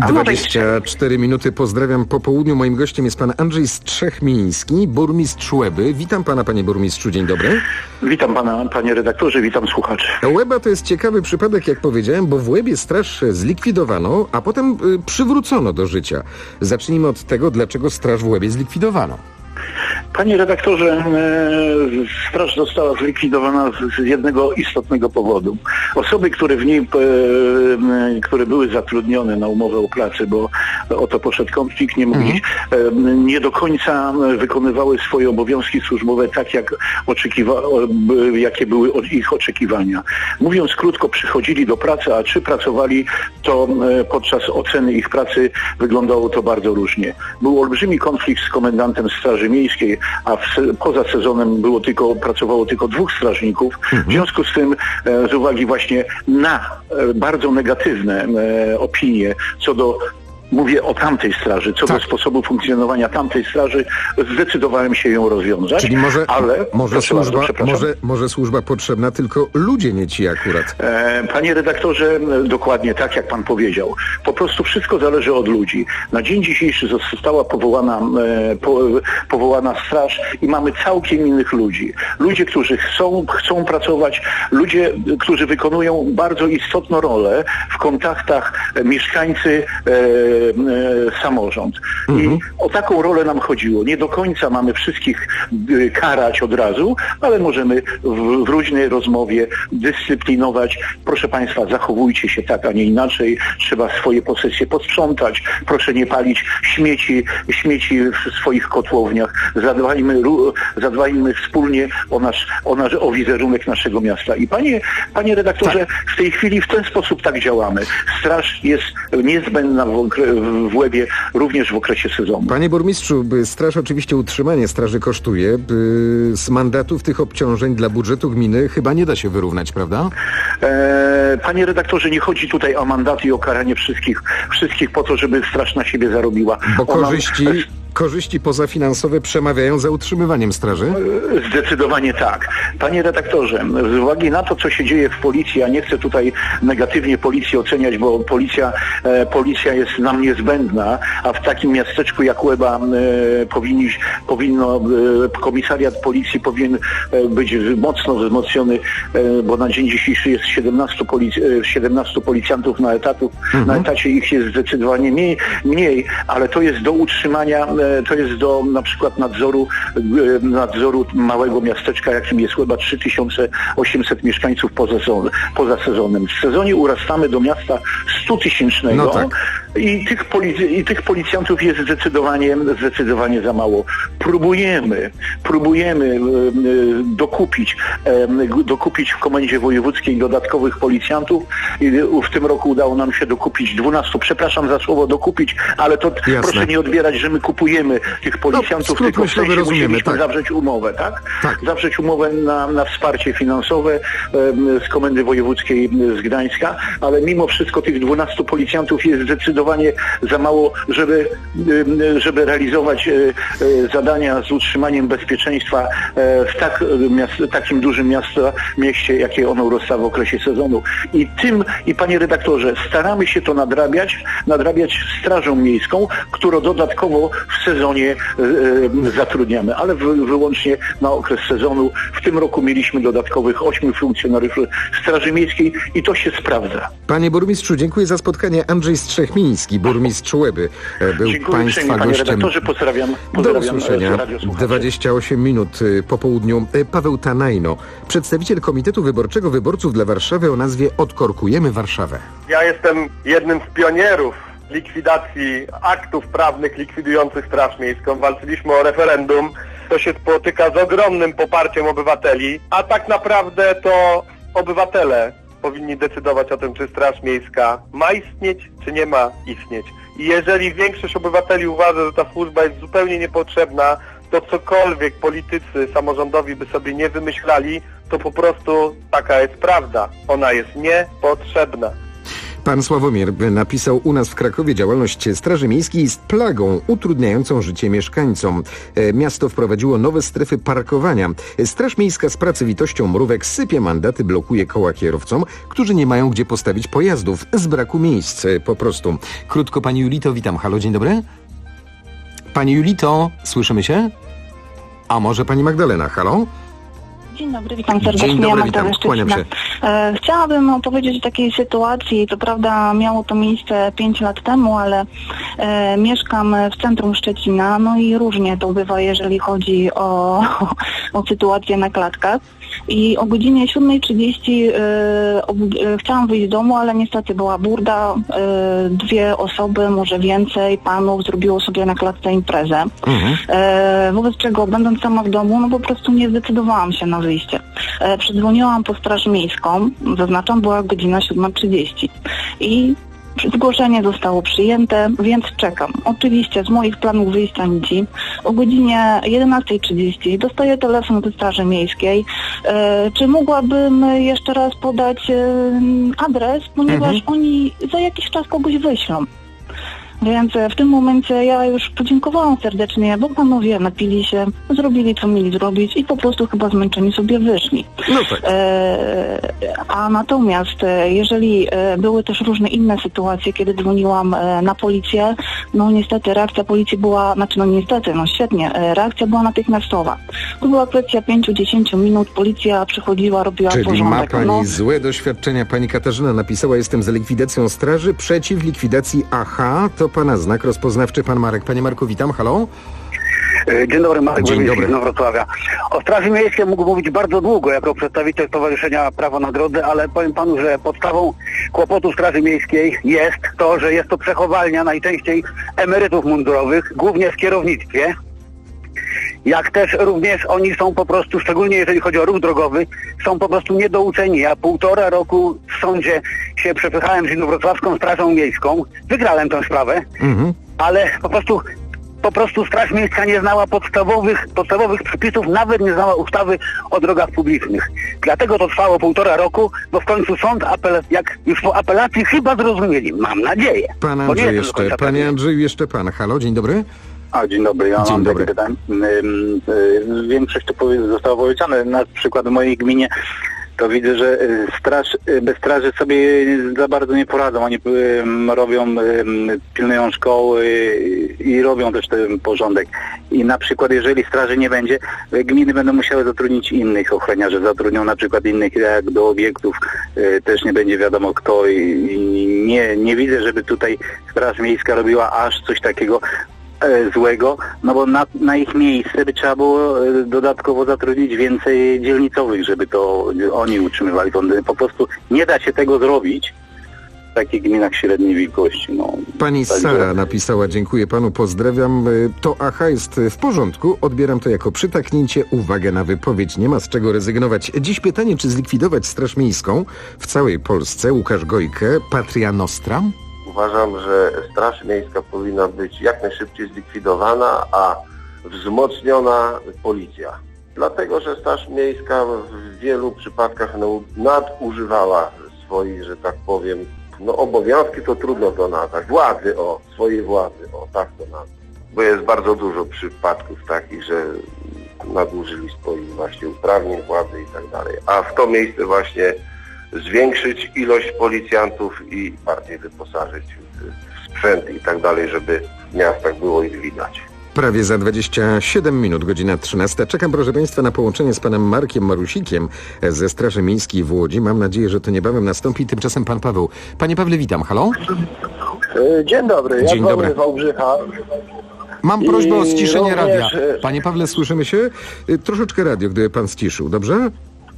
24 minuty. Pozdrawiam po południu. Moim gościem jest pan Andrzej Strzechmiński, burmistrz Łeby. Witam pana, panie burmistrzu. Dzień dobry. Witam pana, panie redaktorze, witam słuchaczy. Łeba to jest ciekawy przypadek, jak powiedziałem, bo w Łebie straż zlikwidowano, a potem przywrócono do życia. Zacznijmy od tego, dlaczego straż w Łebie zlikwidowano. Panie redaktorze, straż została zlikwidowana z jednego istotnego powodu. Osoby, które w niej, które były zatrudnione na umowę o pracę, bo o to poszedł konflikt, nie do końca wykonywały swoje obowiązki służbowe tak, jakie były ich oczekiwania. Mówiąc krótko, przychodzili do pracy, a czy pracowali, to podczas oceny ich pracy wyglądało to bardzo różnie. Był olbrzymi konflikt z komendantem Straży Miejskiej, a poza sezonem pracowało tylko 2 strażników. W związku z tym, z uwagi właśnie na bardzo negatywne opinie co do, mówię o tamtej straży, co do sposobu funkcjonowania tamtej straży, zdecydowałem się ją rozwiązać. Czyli może służba potrzebna, tylko ludzie nie ci akurat. Panie redaktorze, dokładnie tak, jak pan powiedział. Po prostu wszystko zależy od ludzi. Na dzień dzisiejszy została powołana straż i mamy całkiem innych ludzi. Ludzie, którzy chcą pracować, ludzie, którzy wykonują bardzo istotną rolę w kontaktach mieszkańcy, samorząd. I o taką rolę nam chodziło. Nie do końca mamy wszystkich karać od razu, ale możemy w różnej rozmowie dyscyplinować. Proszę Państwa, zachowujcie się tak, a nie inaczej. Trzeba swoje posesje posprzątać. Proszę nie palić śmieci w swoich kotłowniach. Zadbajmy wspólnie o wizerunek naszego miasta. I panie redaktorze, w tej chwili w ten sposób tak działamy. Straż jest niezbędna w Łebie również w okresie sezonu. Panie burmistrzu, straż, oczywiście utrzymanie straży kosztuje. Z mandatów tych obciążeń dla budżetu gminy chyba nie da się wyrównać, prawda? Panie redaktorze, nie chodzi tutaj o mandaty i o karanie wszystkich po to, żeby straż na siebie zarobiła. Bo korzyści pozafinansowe przemawiają za utrzymywaniem straży? Zdecydowanie tak. Panie redaktorze, z uwagi na to, co się dzieje w policji, ja nie chcę tutaj negatywnie policji oceniać, bo policja jest nam niezbędna, a w takim miasteczku jak Łeba komisariat policji powinien być mocno wzmocniony, bo na dzień dzisiejszy jest 17 policjantów na etacie, ich jest zdecydowanie mniej, ale to jest do utrzymania, to jest do na przykład nadzoru małego miasteczka, jakim jest Łeba, 3800 mieszkańców poza sezonem. W sezonie urastamy do miasta 100-tysięcznego. No tak. I tych policjantów jest zdecydowanie za mało. Próbujemy dokupić w Komendzie Wojewódzkiej dodatkowych policjantów. I w tym roku udało nam się dokupić 12. Przepraszam za słowo dokupić, ale to proszę nie odbierać, że my kupujemy tych policjantów, tylko w sensie musieliśmy zawrzeć umowę, tak? Zawrzeć umowę na wsparcie finansowe z Komendy Wojewódzkiej z Gdańska, ale mimo wszystko tych 12 policjantów jest zdecydowanie za mało, żeby realizować zadania z utrzymaniem bezpieczeństwa w takim dużym mieście, jakie ono urasta w okresie sezonu. I panie redaktorze, staramy się to nadrabiać strażą miejską, którą dodatkowo w sezonie zatrudniamy, ale wyłącznie na okres sezonu. W tym roku mieliśmy dodatkowych 8 funkcjonariuszy Straży Miejskiej i to się sprawdza. Panie burmistrzu, dziękuję za spotkanie. Andrzej Strzechmiński, burmistrz Łeby, był Państwa panie gościem. redaktorze, pozdrawiam Do usłyszenia. 28 minut po południu. Paweł Tanajno, przedstawiciel Komitetu Wyborczego Wyborców dla Warszawy o nazwie Odkorkujemy Warszawę. Ja jestem jednym z pionierów likwidacji aktów prawnych likwidujących Straż Miejską. Walczyliśmy o referendum. To się spotyka z ogromnym poparciem obywateli, a tak naprawdę to obywatele powinni decydować o tym, czy Straż Miejska ma istnieć, czy nie ma istnieć. I jeżeli większość obywateli uważa, że ta służba jest zupełnie niepotrzebna, to cokolwiek politycy samorządowi by sobie nie wymyślali, to po prostu taka jest prawda. Ona jest niepotrzebna. Pan Sławomir napisał: u nas w Krakowie działalność Straży Miejskiej jest plagą utrudniającą życie mieszkańcom. Miasto wprowadziło nowe strefy parkowania. Straż Miejska z pracowitością mrówek sypie mandaty, blokuje koła kierowcom, którzy nie mają gdzie postawić pojazdów z braku miejsc po prostu. Krótko, pani Julito, witam. Halo, dzień dobry. Pani Julito, słyszymy się? A może pani Magdalena, halo? Dzień dobry, witam serdecznie. Dzień dobry, witam, kłaniam się. Chciałabym opowiedzieć o takiej sytuacji, co prawda miało to miejsce 5 lat temu, ale mieszkam w centrum Szczecina, no i różnie to bywa, jeżeli chodzi o sytuację na klatkach. I o godzinie 7:30 chciałam wyjść z domu, ale niestety była burda. 2 osoby, może więcej panów zrobiło sobie na klatce imprezę. Wobec czego, będąc sama w domu, no po prostu nie zdecydowałam się na wyjście. Przedzwoniłam po straż miejską, zaznaczam, była godzina 7:30. I zgłoszenie zostało przyjęte, więc czekam. Oczywiście z moich planów wyjścia nic. O godzinie 11:30 dostaję telefon od Straży Miejskiej. Czy mogłabym jeszcze raz podać adres, ponieważ oni za jakiś czas kogoś wyślą. Więc w tym momencie ja już podziękowałam serdecznie, bo panowie napili się, zrobili co mieli zrobić i po prostu chyba zmęczeni sobie wyszli. No tak. A natomiast jeżeli były też różne inne sytuacje, kiedy dzwoniłam na policję, no niestety reakcja policji była, świetnie, reakcja była natychmiastowa. To była kwestia 5-10 minut, policja przychodziła, robiła porządek. Czyli ma pani złe doświadczenia. Pani Katarzyna napisała: jestem za likwidacją straży, przeciw likwidacji AHA. To pana znak rozpoznawczy, pan Marek. Panie Marku, witam, halo. Dzień dobry, Marek Dzień dobry. z Wrocławia. O Straży Miejskiej mógł mówić bardzo długo jako przedstawiciel Stowarzyszenia Prawo na Drodze, ale powiem panu, że podstawą kłopotu Straży Miejskiej jest to, że jest to przechowalnia najczęściej emerytów mundurowych, głównie w kierownictwie. Jak też również oni są po prostu, szczególnie jeżeli chodzi o ruch drogowy, są po prostu niedouczeni. Ja 1,5 roku w sądzie się przepychałem z Inowrocławską Strażą Miejską. Wygrałem tę sprawę, ale po prostu Straż Miejska nie znała podstawowych przepisów, nawet nie znała ustawy o drogach publicznych. Dlatego to trwało 1,5 roku, bo w końcu sąd, jak już po apelacji chyba zrozumieli, mam nadzieję. Panie Andrzeju, jeszcze pan. Halo, dzień dobry. Dzień dobry, ja mam takie pytanie. Większość to zostało powiedziane. Na przykład w mojej gminie to widzę, że bez straży sobie za bardzo nie poradzą. Oni pilnują szkoły i robią też ten porządek. I na przykład jeżeli straży nie będzie, gminy będą musiały zatrudnić innych ochroniarzy. Zatrudnią na przykład innych jak do obiektów, też nie będzie wiadomo kto. I nie widzę, żeby tutaj Straż Miejska robiła aż coś takiego złego, no bo na ich miejsce by trzeba było dodatkowo zatrudnić więcej dzielnicowych, żeby to oni utrzymywali. Po prostu nie da się tego zrobić w takich gminach średniej wielkości. Pani Sara napisała: dziękuję panu, pozdrawiam. To AHA jest w porządku, odbieram to jako przytaknięcie. Uwaga na wypowiedź, nie ma z czego rezygnować. Dziś pytanie, czy zlikwidować Straż Miejską w całej Polsce? Łukasz Gojkę, Patria Nostra. Uważam, że Straż Miejska powinna być jak najszybciej zlikwidowana, a wzmocniona policja. Dlatego, że Straż Miejska w wielu przypadkach nadużywała swoich, że tak powiem, obowiązki to trudno to nazwać, swojej władzy, tak to nazwać. Bo jest bardzo dużo przypadków takich, że nadużyli swoich właśnie uprawnień, władzy i tak dalej. A w to miejsce właśnie zwiększyć ilość policjantów i bardziej wyposażyć w sprzęt i tak dalej, żeby w miastach było ich widać. Prawie za 27 minut, godzina 13. Czekam, proszę państwa, na połączenie z panem Markiem Marusikiem ze Straży Miejskiej w Łodzi. Mam nadzieję, że to niebawem nastąpi. Tymczasem pan Paweł. Panie Pawle, witam. Halo? Dzień dobry. Dzień dobry. Z Wałbrzycha. Mam prośbę o ściszenie radia. Panie Pawle, słyszymy się? Troszeczkę radio, gdyby pan ściszył, dobrze?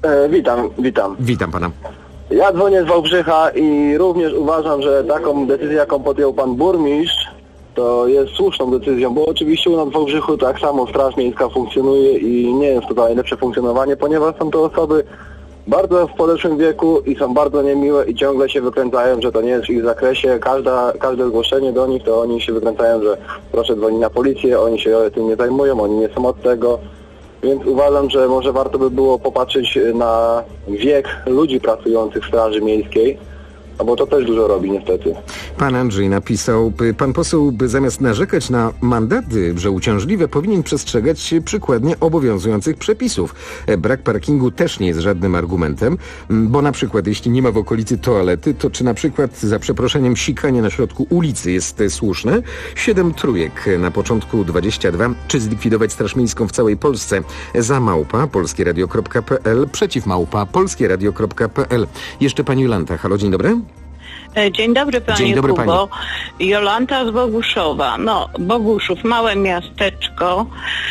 Witam. Witam pana. Ja dzwonię z Wałbrzycha i również uważam, że taką decyzję, jaką podjął pan burmistrz, to jest słuszną decyzją, bo oczywiście u nas w Wałbrzychu tak samo Straż Miejska funkcjonuje i nie jest to najlepsze funkcjonowanie, ponieważ są to osoby bardzo w podeszłym wieku i są bardzo niemiłe i ciągle się wykręcają, że to nie jest w ich zakresie. Każde zgłoszenie do nich, to oni się wykręcają, że proszę dzwonić na policję, oni się tym nie zajmują, oni nie są od tego. Więc uważam, że może warto by było popatrzeć na wiek ludzi pracujących w Straży Miejskiej, bo to też dużo robi niestety. Pan Andrzej napisał, pan poseł by zamiast narzekać na mandaty, że uciążliwe, powinien przestrzegać się przykładnie obowiązujących przepisów. Brak parkingu też nie jest żadnym argumentem, bo na przykład jeśli nie ma w okolicy toalety, to czy na przykład za przeproszeniem sikanie na środku ulicy jest słuszne? 7 trójek na początku 22. Czy zlikwidować Straż Miejską w całej Polsce? Za małpa polskieradio.pl, przeciw małpa polskieradio.pl. Jeszcze pani Jolanta. Halo, dzień dobry. Dzień dobry panie Dzień dobry, Kubo. Jolanta z Boguszowa. Boguszów, małe miasteczko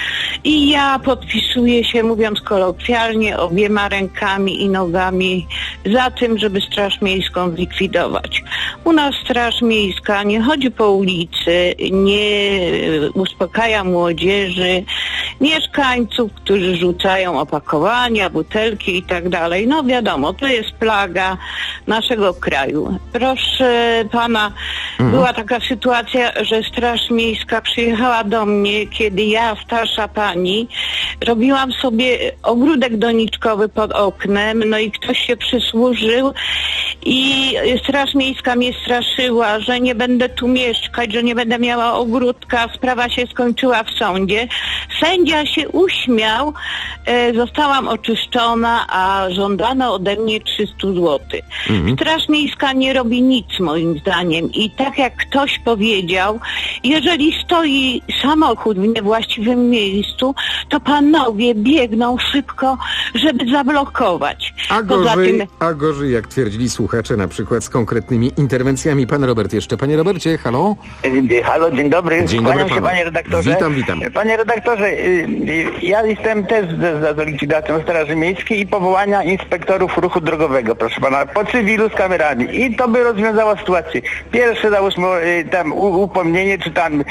i ja podpisuję się, mówiąc kolokwialnie, obiema rękami i nogami za tym, żeby Straż Miejską zlikwidować. U nas Straż Miejska nie chodzi po ulicy, nie uspokaja młodzieży, mieszkańców, którzy rzucają opakowania, butelki i tak dalej. No wiadomo, to jest plaga naszego kraju. Proszę pana, była taka sytuacja, że Straż Miejska przyjechała do mnie, kiedy ja, starsza pani, robiłam sobie ogródek doniczkowy pod oknem, no i ktoś się przysłużył i Straż Miejska mnie straszyła, że nie będę tu mieszkać, że nie będę miała ogródka. Sprawa się skończyła w sądzie. Sędzia się uśmiał, zostałam oczyszczona, a żądano ode mnie 300 zł. Straż Miejska nie robi nic, moim zdaniem. I tak jak ktoś powiedział, jeżeli stoi samochód w niewłaściwym miejscu, to panowie biegną szybko, żeby zablokować. A gorzej, jak twierdzili słuchacze, na przykład z konkretnymi interwencjami. Pan Robert jeszcze. Panie Robercie, halo? Halo, dzień dobry. Dzień dobry Kłaniam się, panie redaktorze. Witam. Panie redaktorze, ja jestem też za likwidacją Straży Miejskiej i powołania inspektorów ruchu drogowego, proszę pana, po cywilu z kamerami. I to by rozwiązało sytuację. Pierwsze, załóżmy, tam upomnienie, czy tam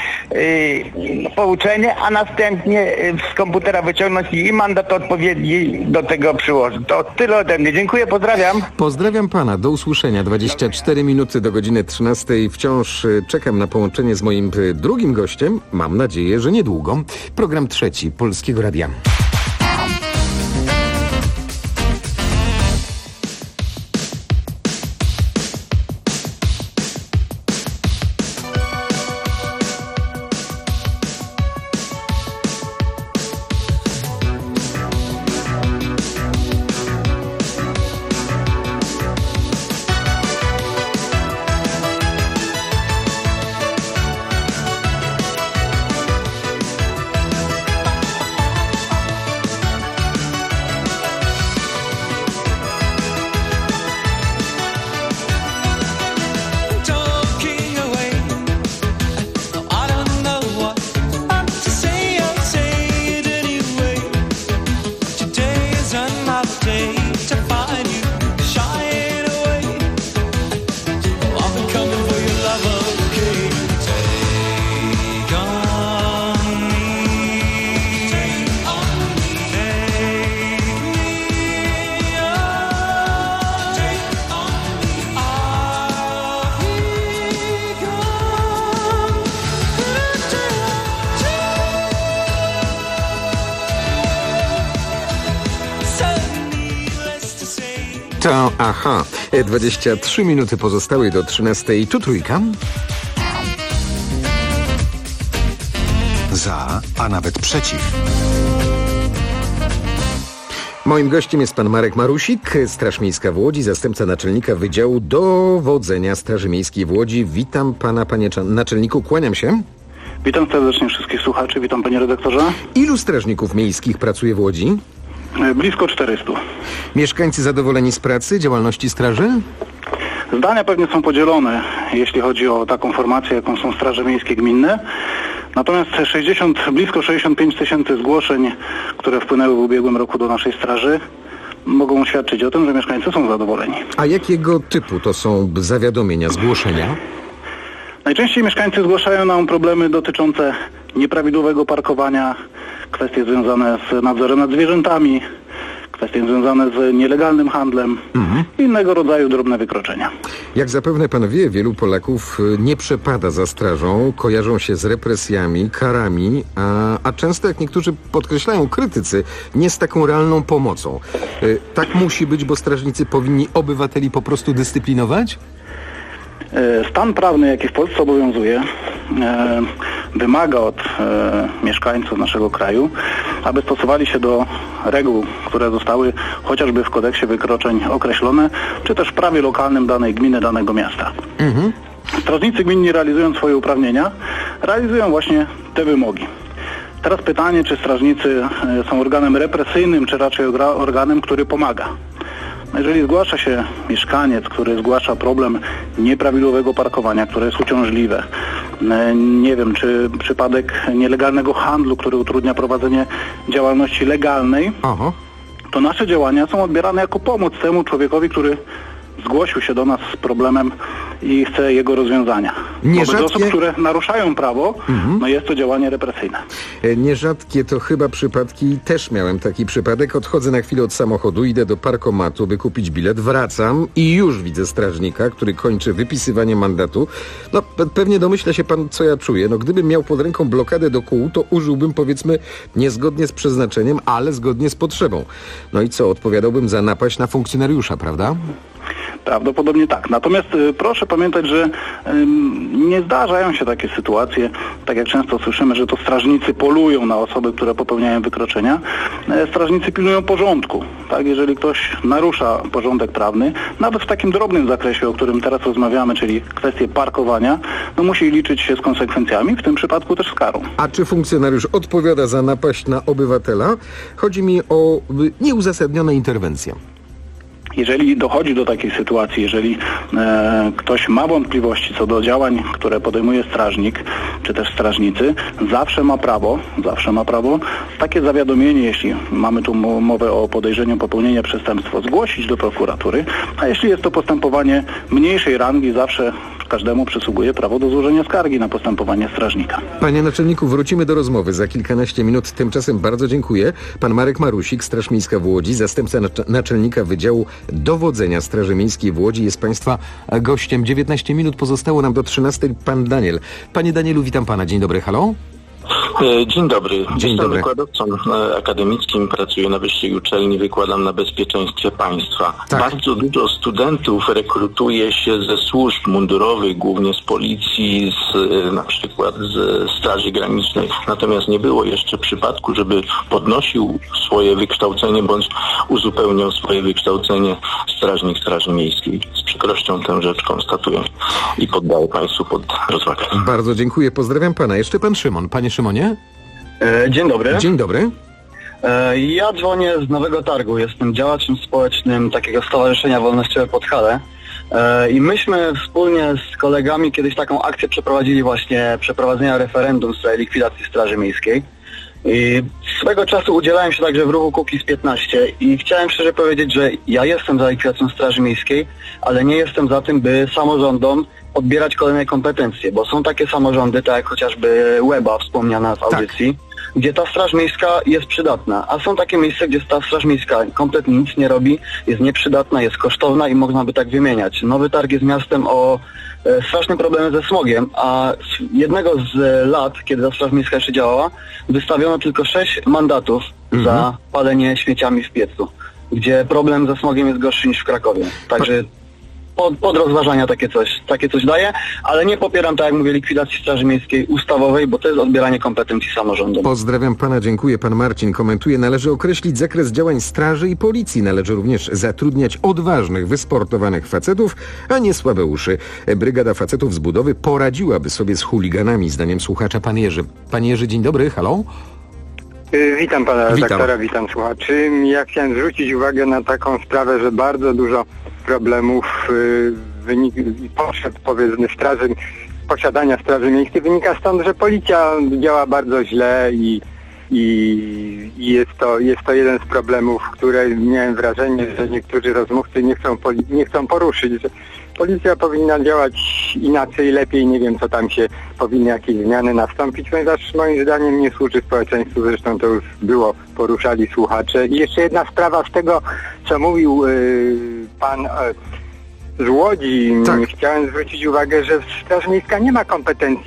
pouczenie, a następnie z komputera wyciągnąć i mandat odpowiedni do tego przyłożyć. To tyle ode mnie. Dziękuję, pozdrawiam. Pozdrawiam pana. Do usłyszenia. 24 minuty do godziny 13. Wciąż czekam na połączenie z moim drugim gościem. Mam nadzieję, że niedługo. Program trzeci Polskiego Radia. To aha. 23 minuty pozostały do 13. Tu trójka. Za, a nawet przeciw. Moim gościem jest pan Marek Marusik, Straż Miejska w Łodzi, zastępca naczelnika Wydziału Dowodzenia Straży Miejskiej w Łodzi. Witam pana, panie naczelniku, kłaniam się. Witam serdecznie wszystkich słuchaczy, witam panie redaktorze. Ilu strażników miejskich pracuje w Łodzi? Blisko 400. Mieszkańcy zadowoleni z pracy, działalności straży? Zdania pewnie są podzielone, jeśli chodzi o taką formację, jaką są straże miejskie gminne. Natomiast blisko 65 tysięcy zgłoszeń, które wpłynęły w ubiegłym roku do naszej straży, mogą świadczyć o tym, że mieszkańcy są zadowoleni. A jakiego typu to są zawiadomienia, zgłoszenia? Najczęściej mieszkańcy zgłaszają nam problemy dotyczące nieprawidłowego parkowania, kwestie związane z nadzorem nad zwierzętami, kwestie związane z nielegalnym handlem, innego rodzaju drobne wykroczenia. Jak zapewne pan wie, wielu Polaków nie przepada za strażą, kojarzą się z represjami, karami, a często, jak niektórzy podkreślają krytycy, nie z taką realną pomocą. Tak musi być, bo strażnicy powinni obywateli po prostu dyscyplinować? Stan prawny, jaki w Polsce obowiązuje, wymaga od mieszkańców naszego kraju, aby stosowali się do reguł, które zostały chociażby w kodeksie wykroczeń określone, czy też w prawie lokalnym danej gminy, danego miasta. Strażnicy gminni, realizując swoje uprawnienia, realizują właśnie te wymogi. Teraz pytanie, czy strażnicy są organem represyjnym, czy raczej organem, który pomaga. Jeżeli zgłasza się mieszkaniec, który zgłasza problem nieprawidłowego parkowania, które jest uciążliwe, nie wiem, czy przypadek nielegalnego handlu, który utrudnia prowadzenie działalności legalnej, to nasze działania są odbierane jako pomoc temu człowiekowi, który zgłosił się do nas z problemem i chce jego rozwiązania. Wobec osób, które naruszają prawo, no jest to działanie represyjne. Nierzadkie to chyba przypadki, też miałem taki przypadek, odchodzę na chwilę od samochodu, idę do parkomatu, by kupić bilet, wracam i już widzę strażnika, który kończy wypisywanie mandatu. No pewnie domyśla się pan, co ja czuję. No gdybym miał pod ręką blokadę do kół, to użyłbym, powiedzmy, niezgodnie z przeznaczeniem, ale zgodnie z potrzebą. No i co, odpowiadałbym za napaść na funkcjonariusza, prawda? Prawdopodobnie tak. Natomiast proszę pamiętać, że nie zdarzają się takie sytuacje, tak jak często słyszymy, że to strażnicy polują na osoby, które popełniają wykroczenia. Strażnicy pilnują porządku. Tak? Jeżeli ktoś narusza porządek prawny, nawet w takim drobnym zakresie, o którym teraz rozmawiamy, czyli kwestie parkowania, no musi liczyć się z konsekwencjami, w tym przypadku też z karą. A czy funkcjonariusz odpowiada za napaść na obywatela? Chodzi mi o nieuzasadnione interwencje. Jeżeli dochodzi do takiej sytuacji, jeżeli ktoś ma wątpliwości co do działań, które podejmuje strażnik, czy też strażnicy, zawsze ma prawo takie zawiadomienie, jeśli mamy tu mowę o podejrzeniu popełnienia przestępstwa, zgłosić do prokuratury, a jeśli jest to postępowanie mniejszej rangi, zawsze każdemu przysługuje prawo do złożenia skargi na postępowanie strażnika. Panie naczelniku, wrócimy do rozmowy za kilkanaście minut. Tymczasem bardzo dziękuję. Pan Marek Marusik, Straż Miejska w Łodzi, zastępca naczelnika Wydziału Dowodzenia Straży Miejskiej w Łodzi, jest Państwa gościem. 19 minut pozostało nam do 13. Pan Daniel. Panie Danielu, witam Pana. Dzień dobry, halo? Dzień dobry. Jestem wykładowcą akademickim, pracuję na wyższej uczelni, wykładam na bezpieczeństwie państwa. Tak. Bardzo dużo studentów rekrutuje się ze służb mundurowych, głównie z policji, na przykład z Straży Granicznej. Natomiast nie było jeszcze przypadku, żeby podnosił swoje wykształcenie bądź uzupełniał swoje wykształcenie strażnik Straży Miejskiej. Z przykrością tę rzecz konstatuję i poddaję Państwu pod rozwagę. Bardzo dziękuję, pozdrawiam Pana. Jeszcze Pan Szymon. Panie Szymonie? Dzień dobry. Dzień dobry. Ja dzwonię z Nowego Targu. Jestem działaczem społecznym takiego Stowarzyszenia Wolnościowe Podhale. I myśmy wspólnie z kolegami kiedyś taką akcję przeprowadzili właśnie przeprowadzenia referendum w sprawie likwidacji Straży Miejskiej. I swego czasu udzielałem się także w ruchu Kukiz 15 i chciałem szczerze powiedzieć, że ja jestem za likwidacją Straży Miejskiej, ale nie jestem za tym, by samorządom odbierać kolejne kompetencje, bo są takie samorządy, tak jak chociażby Łeba wspomniana w audycji, gdzie ta Straż Miejska jest przydatna, a są takie miejsca, gdzie ta Straż Miejska kompletnie nic nie robi, jest nieprzydatna, jest kosztowna i można by tak wymieniać. Nowy Targ jest miastem o strasznym problemem ze smogiem, a jednego z lat, kiedy ta Straż Miejska jeszcze działała, wystawiono tylko 6 mandatów za palenie śmieciami w piecu, gdzie problem ze smogiem jest gorszy niż w Krakowie. Także pod rozważania takie coś daje, ale nie popieram, tak jak mówię, likwidacji Straży Miejskiej ustawowej, bo to jest odbieranie kompetencji samorządom. Pozdrawiam Pana, dziękuję. Pan Marcin komentuje, należy określić zakres działań straży i policji. Należy również zatrudniać odważnych, wysportowanych facetów, a nie słabe uszy. Brygada facetów z budowy poradziłaby sobie z chuliganami, zdaniem słuchacza pan Jerzy. Panie Jerzy, dzień dobry, halo? Witam Pana redaktora, witam słuchaczy. Ja chciałem zwrócić uwagę na taką sprawę, że bardzo dużo problemów potrzeb, powiedzmy, posiadania Straży Miejskiej wynika stąd, że policja działa bardzo źle i jest to jeden z problemów, które miałem wrażenie, że niektórzy rozmówcy nie chcą poruszyć, że policja powinna działać inaczej, lepiej, nie wiem co tam się powinny jakieś zmiany nastąpić, ponieważ moim zdaniem nie służy społeczeństwu, zresztą to już było, poruszali słuchacze. I jeszcze jedna sprawa z tego, co mówił pan z Łodzi. Chciałem zwrócić uwagę, że Straż Miejska nie ma kompetencji w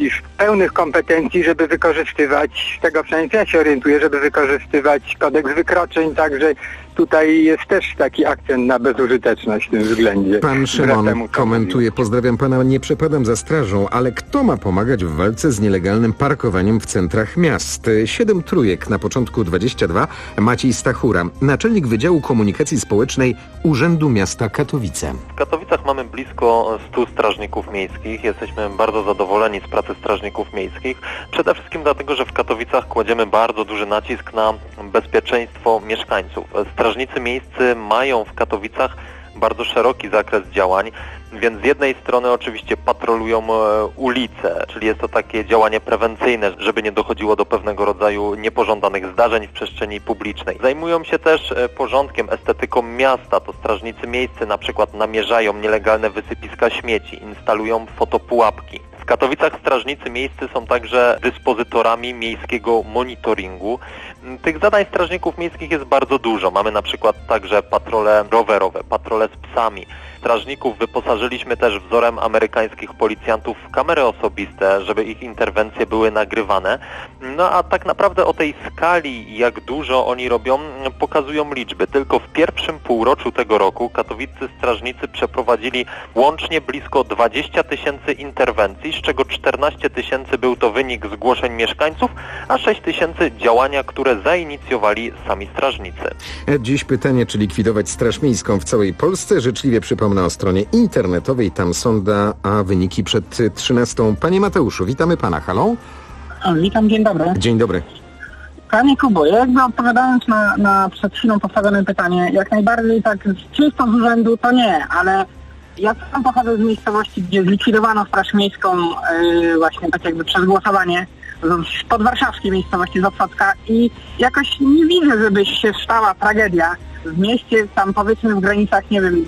pełnych kompetencji, żeby wykorzystywać, z tego przynajmniej ja się orientuję, żeby wykorzystywać kodeks wykroczeń, także tutaj jest też taki akcent na bezużyteczność w tym względzie. Pan Szymon komentuje, pozdrawiam pana, nie przepadam za strażą, ale kto ma pomagać w walce z nielegalnym parkowaniem w centrach miast? 7 trójek, na początku 22, Maciej Stachura, naczelnik Wydziału Komunikacji Społecznej Urzędu Miasta Katowice. W Katowicach mamy blisko 100 strażników miejskich. Jesteśmy bardzo zadowoleni z pracy strażników miejskich. Przede wszystkim dlatego, że w Katowicach kładziemy bardzo duży nacisk na bezpieczeństwo mieszkańców. Strażnicy miejscy mają w Katowicach bardzo szeroki zakres działań, więc z jednej strony oczywiście patrolują ulice, czyli jest to takie działanie prewencyjne, żeby nie dochodziło do pewnego rodzaju niepożądanych zdarzeń w przestrzeni publicznej. Zajmują się też porządkiem, estetyką miasta, to strażnicy miejscy na przykład namierzają nielegalne wysypiska śmieci, instalują fotopułapki. W Katowicach strażnicy miejscy są także dyspozytorami miejskiego monitoringu. Tych zadań strażników miejskich jest bardzo dużo. Mamy na przykład także patrole rowerowe, patrole z psami. Strażników wyposażyliśmy też wzorem amerykańskich policjantów w kamery osobiste, żeby ich interwencje były nagrywane. No a tak naprawdę o tej skali, jak dużo oni robią, pokazują liczby. Tylko w pierwszym półroczu tego roku katowiccy strażnicy przeprowadzili łącznie blisko 20 000 interwencji, z czego 14 000 był to wynik zgłoszeń mieszkańców, a 6 000 działania, które zainicjowali sami strażnicy. Dziś pytanie, czy likwidować Straż Miejską w całej Polsce? Życzliwie przypomnę o stronie internetowej, tam sonda, a wyniki przed 13. Panie Mateuszu, witamy pana. Halo? Witam, dzień dobry. Dzień dobry. Panie Kubo, jakby odpowiadając na przed chwilą postawione pytanie, jak najbardziej tak czysto z urzędu to nie, ale ja sam pochodzę z miejscowości, gdzie zlikwidowano Straż Miejską właśnie tak jakby przez głosowanie z podwarszawskiej miejscowości z Otwocka i jakoś nie widzę, żeby się stała tragedia w mieście tam powiedzmy w granicach, nie wiem,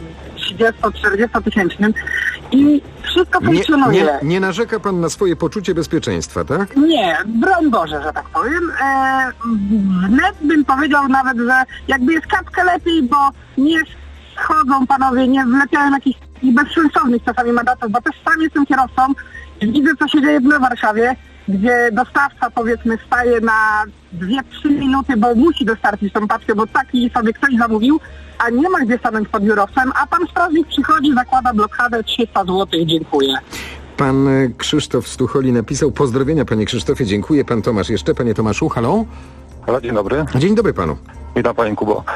30-40 tysięcznym i wszystko funkcjonuje. Nie narzeka pan na swoje poczucie bezpieczeństwa, tak? Nie, broń Boże, że tak powiem. Wnet bym powiedział nawet, że jakby jest kapkę lepiej, bo nie schodzą panowie, nie wlepiają jakichś bezsensownych czasami mandatów, bo też sam jestem kierowcą i widzę, co się dzieje w Warszawie, gdzie dostawca powiedzmy staje na 2-3 minuty, bo musi dostarczyć tą paczkę, bo taki sobie ktoś zamówił, a nie ma gdzie stanąć pod biurowcem, a pan strażnik przychodzi, zakłada blokadę, 300 zł, dziękuję. Pan Krzysztof Stucholi napisał, pozdrowienia panie Krzysztofie, dziękuję. Pan Tomasz jeszcze, panie Tomaszu, halo? Halo, dzień dobry. Dzień dobry panu. Witam panie Kubo.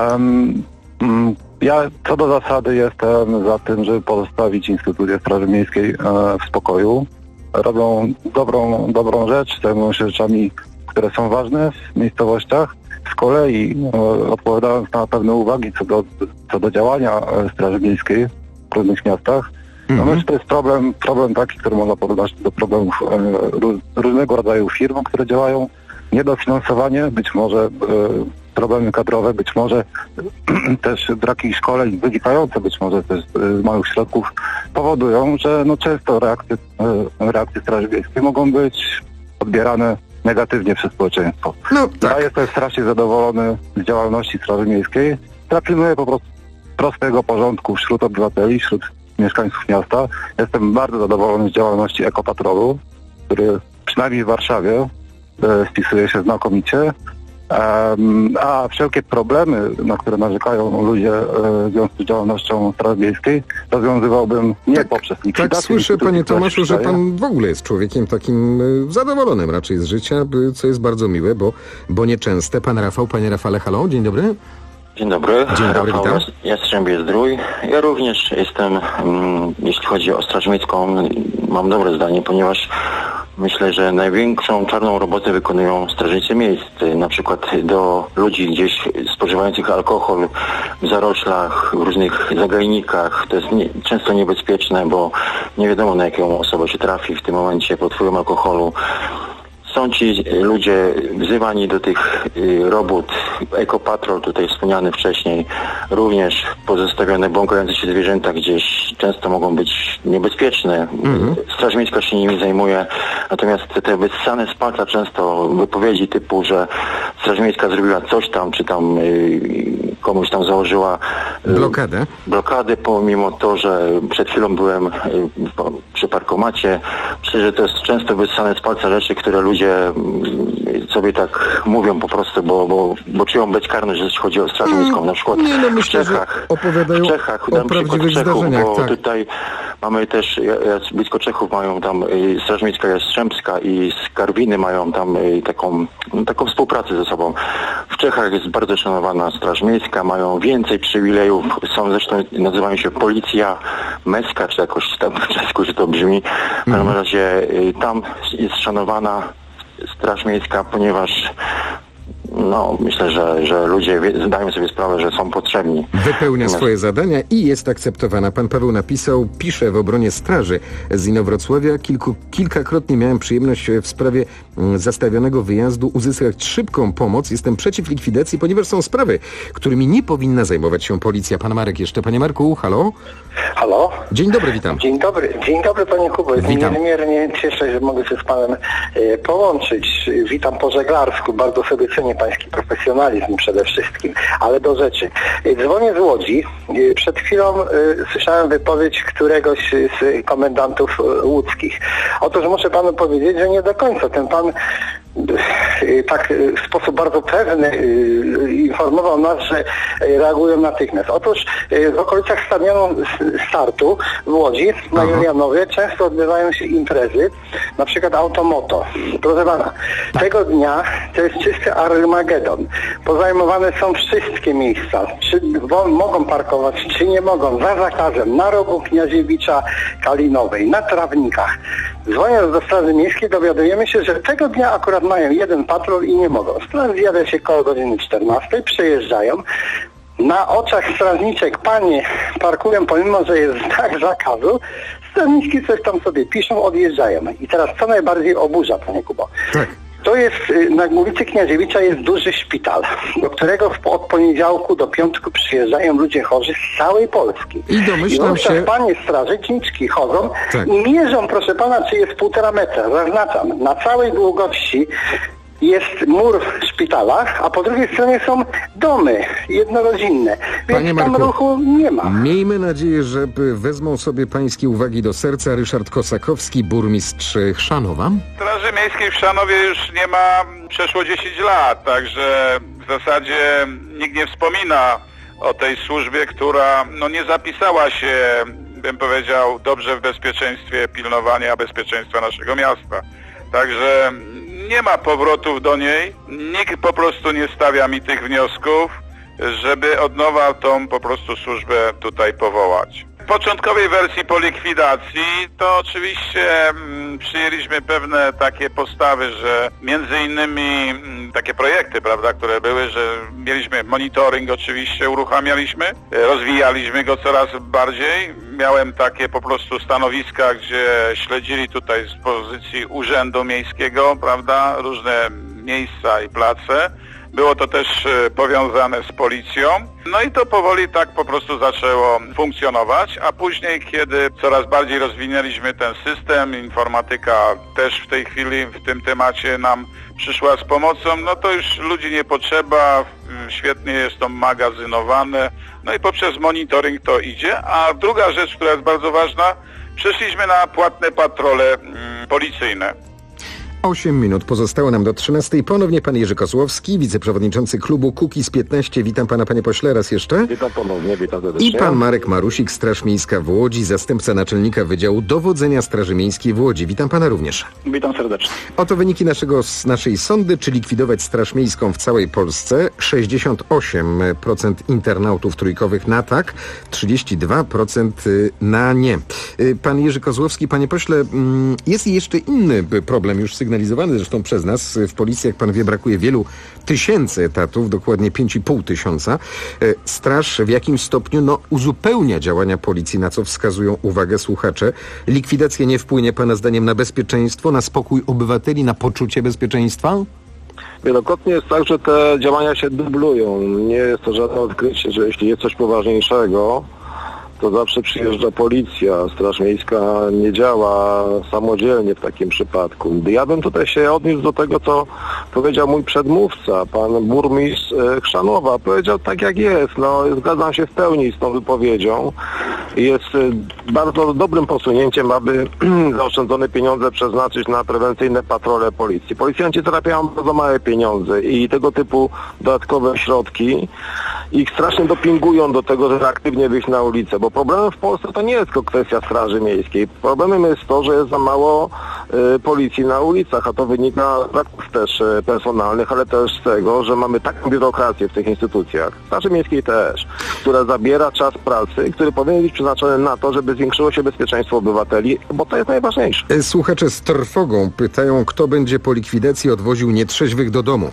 Ja co do zasady jestem za tym, żeby pozostawić instytucję Straży Miejskiej w spokoju. Robią dobrą rzecz, zajmują się rzeczami, które są ważne w miejscowościach. Z kolei odpowiadając na pewne uwagi co do działania Straży Miejskiej w różnych miastach, no myślę, że to jest problem taki, który można porównać do problemów różnego rodzaju firm, które działają, niedofinansowanie, być może problemy kadrowe, być może też braki szkoleń wynikające być może też z małych środków powodują, że no często reakcje Straży Miejskiej mogą być odbierane negatywnie przez społeczeństwo. No, tak. Ja jestem strasznie zadowolony z działalności Straży Miejskiej. Ja pilnuję po prostu prostego porządku wśród obywateli, wśród mieszkańców miasta. Jestem bardzo zadowolony z działalności Ekopatrolu, który przynajmniej w Warszawie spisuje się znakomicie. A wszelkie problemy, na które narzekają ludzie w związku z działalnością Straży Miejskiej, rozwiązywałbym nie poprzez likwidację. Tak słyszę, panie Tomaszu, że pan w ogóle jest człowiekiem takim zadowolonym raczej z życia, co jest bardzo miłe, bo nieczęste. Pan Rafał, panie Rafale, halo, dzień dobry. Dzień dobry. Dzień dobry, Rafał witam. Jastrzębie-Zdrój. Ja również jestem, jeśli chodzi o Straż Miejską, mam dobre zdanie, ponieważ myślę, że największą czarną robotę wykonują strażnicy miejscy, na przykład do ludzi gdzieś spożywających alkohol w zaroślach, w różnych zagajnikach. To jest często niebezpieczne, bo nie wiadomo, na jaką osobę się trafi w tym momencie pod wpływem alkoholu. Są ci ludzie wzywani do tych robót. Ekopatrol, tutaj wspomniany wcześniej, również pozostawione błąkające się zwierzęta gdzieś często mogą być niebezpieczne. Straż Miejska się nimi zajmuje, natomiast te wyssane z palca często wypowiedzi typu, że Straż Miejska zrobiła coś tam, czy tam komuś tam założyła blokadę, pomimo to, że przed chwilą byłem przy parkomacie. Myślę, że to jest często wyssane z palca rzeczy, które ludzie sobie tak mówią po prostu, bo czują bezkarność, jeśli chodzi o Straż Miejską. Na przykład w Czechach, dam przykład Czechów, bo tutaj mamy też, blisko Czechów mają tam Straż Miejska Jastrzębska i Skarwiny mają tam taką współpracę ze sobą. W Czechach jest bardzo szanowana Straż Miejska, mają więcej przywilejów, są zresztą, nazywają się Policja Meska, czy jakoś tam w czesku, że to brzmi. W każdym razie tam jest szanowana Straż Miejska, ponieważ myślę, że ludzie zdają sobie sprawę, że są potrzebni. Wypełnia swoje zadania i jest akceptowana. Pan Paweł pisze w obronie straży z Inowrocławia. Kilkakrotnie miałem przyjemność w sprawie zastawionego wyjazdu uzyskać szybką pomoc. Jestem przeciw likwidacji, ponieważ są sprawy, którymi nie powinna zajmować się policja. Pan Marek jeszcze. Panie Marku, halo? Halo? Dzień dobry, witam. Dzień dobry panie Kubo. Niezmiernie cieszę, że mogę się z panem połączyć. Witam po żeglarsku. Bardzo sobie cenię pański profesjonalizm przede wszystkim. Ale do rzeczy. Dzwonię z Łodzi. Przed chwilą słyszałem wypowiedź któregoś z komendantów łódzkich. Otóż muszę panu powiedzieć, że nie do końca ten pan tak w sposób bardzo pewny informował nas, że reagują natychmiast. Otóż w okolicach stadionu Startu w Łodzi na Julianowie często odbywają się imprezy, na przykład Automoto. Proszę pana, tego dnia to jest czysty Armagedon. Pozajmowane są wszystkie miejsca. Czy mogą parkować, czy nie mogą. Za zakazem. Na rogu Kniaziewicza Kalinowej, na trawnikach. Dzwoniąc do Straży Miejskiej dowiadujemy się, że tego dnia akurat mają jeden patrol i nie mogą. Straż zjawia się koło godziny 14, przyjeżdżają. Na oczach strażniczek panie parkują, pomimo że jest znak zakazu, strażniczki coś tam sobie piszą, odjeżdżają. I teraz co najbardziej oburza, panie Kubo? Tak. To jest, na ulicy Kniaziewicza jest duży szpital, do którego od poniedziałku do piątku przyjeżdżają ludzie chorzy z całej Polski. I domyślam się... panie strażniczki chodzą i mierzą, proszę pana, czy jest 1,5 metra. Zaznaczam, na całej długości jest mur szpitala, a po drugiej stronie są domy jednorodzinne, więc Panie tam Marku, ruchu nie ma. Miejmy nadzieję, że wezmą sobie pańskie uwagi do serca. Ryszard Kosakowski, burmistrz Chrzanowa. Straży Miejskiej w Chrzanowie już nie ma przeszło 10 lat, także w zasadzie nikt nie wspomina o tej służbie, która nie zapisała się, bym powiedział, dobrze w bezpieczeństwie pilnowania bezpieczeństwa naszego miasta. Także nie ma powrotów do niej, nikt po prostu nie stawia mi tych wniosków, żeby od nowa tą po prostu służbę tutaj powołać. W początkowej wersji po likwidacji to oczywiście przyjęliśmy pewne takie postawy, że między innymi takie projekty, prawda, które były, że mieliśmy monitoring oczywiście, uruchamialiśmy, rozwijaliśmy go coraz bardziej. Miałem takie po prostu stanowiska, gdzie śledzili tutaj z pozycji urzędu miejskiego, prawda, różne miejsca i place. Było to też powiązane z policją. No i to powoli tak po prostu zaczęło funkcjonować, a później, kiedy coraz bardziej rozwinęliśmy ten system, informatyka też w tej chwili w tym temacie nam przyszła z pomocą, no to już ludzi nie potrzeba, świetnie jest to magazynowane, no i poprzez monitoring to idzie. A druga rzecz, która jest bardzo ważna, przeszliśmy na płatne patrole policyjne. 8 minut pozostało nam do 13. Ponownie pan Jerzy Kozłowski, wiceprzewodniczący klubu Kukiz15. Witam pana, panie pośle, raz jeszcze. Witam ponownie, witam serdecznie. I pan Marek Marusik, Straż Miejska w Łodzi, zastępca naczelnika Wydziału Dowodzenia Straży Miejskiej w Łodzi. Witam pana również. Witam serdecznie. Oto wyniki naszej sondy, czy likwidować Straż Miejską w całej Polsce. 68% internautów trójkowych na tak, 32% na nie. Pan Jerzy Kozłowski, panie pośle, jest jeszcze inny problem już sygnalizowany zresztą przez nas. W policji, jak pan wie, brakuje wielu tysięcy etatów, dokładnie 5,5 tysiąca. Straż w jakimś stopniu uzupełnia działania policji, na co wskazują uwagę słuchacze. Likwidacja nie wpłynie pana zdaniem na bezpieczeństwo, na spokój obywateli, na poczucie bezpieczeństwa? Wielokrotnie jest tak, że te działania się dublują. Nie jest to żadne odkrycie, że jeśli jest coś poważniejszego, to zawsze przyjeżdża policja. Straż Miejska nie działa samodzielnie w takim przypadku. Ja bym tutaj się odniósł do tego, co powiedział mój przedmówca, pan burmistrz Chrzanowa. Powiedział tak jak jest. No, zgadzam się w pełni z tą wypowiedzią. Jest bardzo dobrym posunięciem, aby zaoszczędzone pieniądze przeznaczyć na prewencyjne patrole policji. Policjanci zarabiają bardzo małe pieniądze i tego typu dodatkowe środki ich strasznie dopingują do tego, żeby aktywnie wyjść na ulicę, bo problemem w Polsce to nie jest tylko kwestia Straży Miejskiej. Problemem jest to, że jest za mało policji na ulicach, a to wynika z braków też personalnych, ale też z tego, że mamy taką biurokrację w tych instytucjach, Straży Miejskiej też, która zabiera czas pracy, który powinien być przeznaczony na to, żeby zwiększyło się bezpieczeństwo obywateli, bo to jest najważniejsze. Słuchacze z trwogą pytają, kto będzie po likwidacji odwoził nietrzeźwych do domu.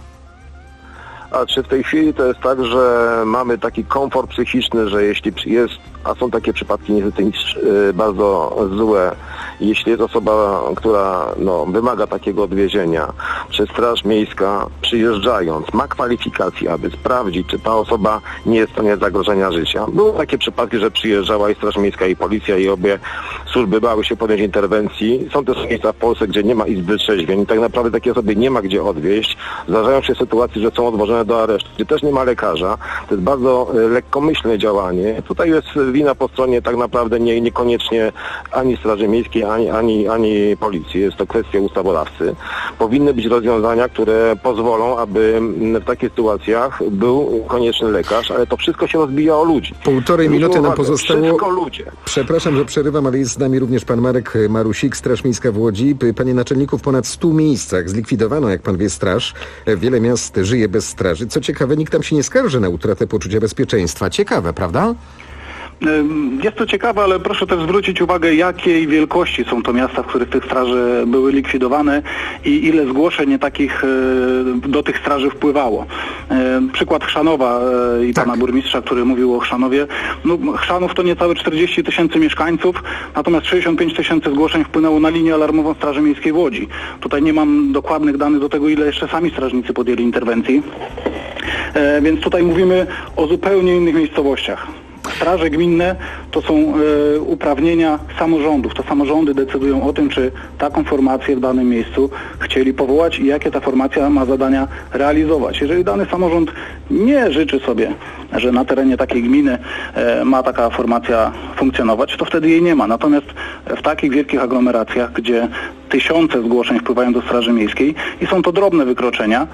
A czy w tej chwili to jest tak, że mamy taki komfort psychiczny, że jeśli jest, a są takie przypadki niestety bardzo złe, jeśli jest osoba, która wymaga takiego odwiezienia, czy Straż Miejska przyjeżdżając ma kwalifikacje, aby sprawdzić, czy ta osoba nie jest w stanie zagrożenia życia. Były takie przypadki, że przyjeżdżała i Straż Miejska, i policja, i obie służby bały się podjąć interwencji. Są też miejsca w Polsce, gdzie nie ma izby trzeźwień i tak naprawdę takie osoby nie ma gdzie odwieźć. Zdarzają się sytuacje, że są odwożone do aresztu, gdzie też nie ma lekarza. To jest bardzo lekkomyślne działanie. Tutaj jest wina po stronie tak naprawdę niekoniecznie ani Straży Miejskiej, ani policji. Jest to kwestia ustawodawcy. Powinny być rozwiązania, które pozwolą, aby w takich sytuacjach był konieczny lekarz, ale to wszystko się rozbija o ludzi. Półtorej minuty nam pozostało. Wszystko ludzie. Przepraszam, że przerywam, ale jest z nami również pan Marek Marusik, Straż Miejska w Łodzi. Panie naczelniku, w ponad 100 miejscach zlikwidowano, jak pan wie, straż. Wiele miast żyje bez straży. Co ciekawe, nikt tam się nie skarży na utratę poczucia bezpieczeństwa. Ciekawe, prawda? Jest to ciekawe, ale proszę też zwrócić uwagę, jakiej wielkości są to miasta, w których tych straży były likwidowane i ile zgłoszeń takich do tych straży wpływało. Przykład Chrzanowa i pana burmistrza, który mówił o Chrzanowie. Chrzanów to niecałe 40 000 mieszkańców, natomiast 65 000 zgłoszeń wpłynęło na linię alarmową Straży Miejskiej w Łodzi. Tutaj nie mam dokładnych danych do tego, ile jeszcze sami strażnicy podjęli interwencji. Więc tutaj mówimy o zupełnie innych miejscowościach. Straże gminne to są uprawnienia samorządów. To samorządy decydują o tym, czy taką formację w danym miejscu chcieli powołać i jakie ta formacja ma zadania realizować. Jeżeli dany samorząd nie życzy sobie, że na terenie takiej gminy ma taka formacja funkcjonować, to wtedy jej nie ma. Natomiast w takich wielkich aglomeracjach, gdzie tysiące zgłoszeń wpływają do Straży Miejskiej i są to drobne wykroczenia,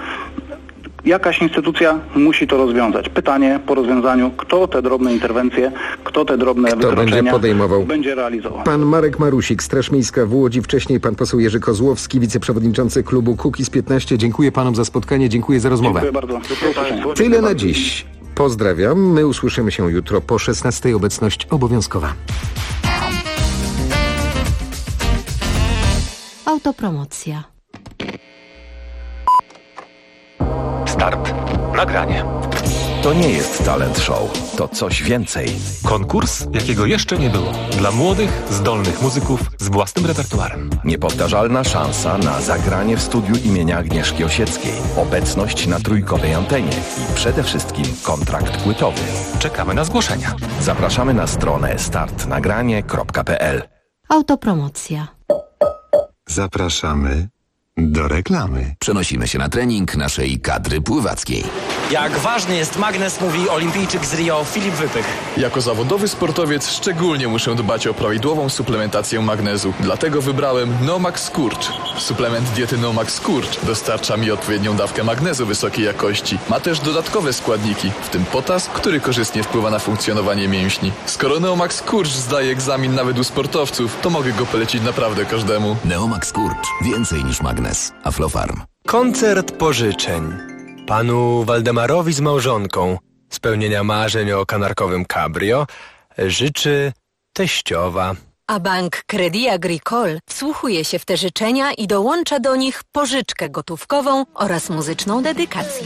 jakaś instytucja musi to rozwiązać. Pytanie po rozwiązaniu, kto te drobne interwencje, kto te drobne wykroczenia będzie realizował. Pan Marek Marusik, Straż Miejska w Łodzi, wcześniej pan poseł Jerzy Kozłowski, wiceprzewodniczący klubu Kukiz15. Dziękuję panom za spotkanie, dziękuję za rozmowę. Dziękuję bardzo. Tyle na dziś. Pozdrawiam. My usłyszymy się jutro po 16:00. Obecność obowiązkowa. Autopromocja. Start. Nagranie. To nie jest talent show. To coś więcej. Konkurs, jakiego jeszcze nie było. Dla młodych, zdolnych muzyków z własnym repertuarem. Niepowtarzalna szansa na zagranie w studiu imienia Agnieszki Osieckiej. Obecność na trójkowej antenie. I przede wszystkim kontrakt płytowy. Czekamy na zgłoszenia. Zapraszamy na stronę startnagranie.pl. Autopromocja. Zapraszamy do reklamy. Przenosimy się na trening naszej kadry pływackiej. Jak ważny jest magnes, mówi olimpijczyk z Rio Filip Wypych. Jako zawodowy sportowiec szczególnie muszę dbać o prawidłową suplementację magnezu. Dlatego wybrałem Nomax Skurcz. Suplement diety Nomax Skurcz dostarcza mi odpowiednią dawkę magnezu wysokiej jakości. Ma też dodatkowe składniki, w tym potas, który korzystnie wpływa na funkcjonowanie mięśni. Skoro Neomax Skurcz zdaje egzamin nawet u sportowców, to mogę go polecić naprawdę każdemu. Neomax Skurcz. Więcej niż magnes. Aflofarm. Koncert pożyczeń. Panu Waldemarowi z małżonką spełnienia marzeń o kanarkowym cabrio życzy teściowa. A bank Crédit Agricole wsłuchuje się w te życzenia i dołącza do nich pożyczkę gotówkową oraz muzyczną dedykację.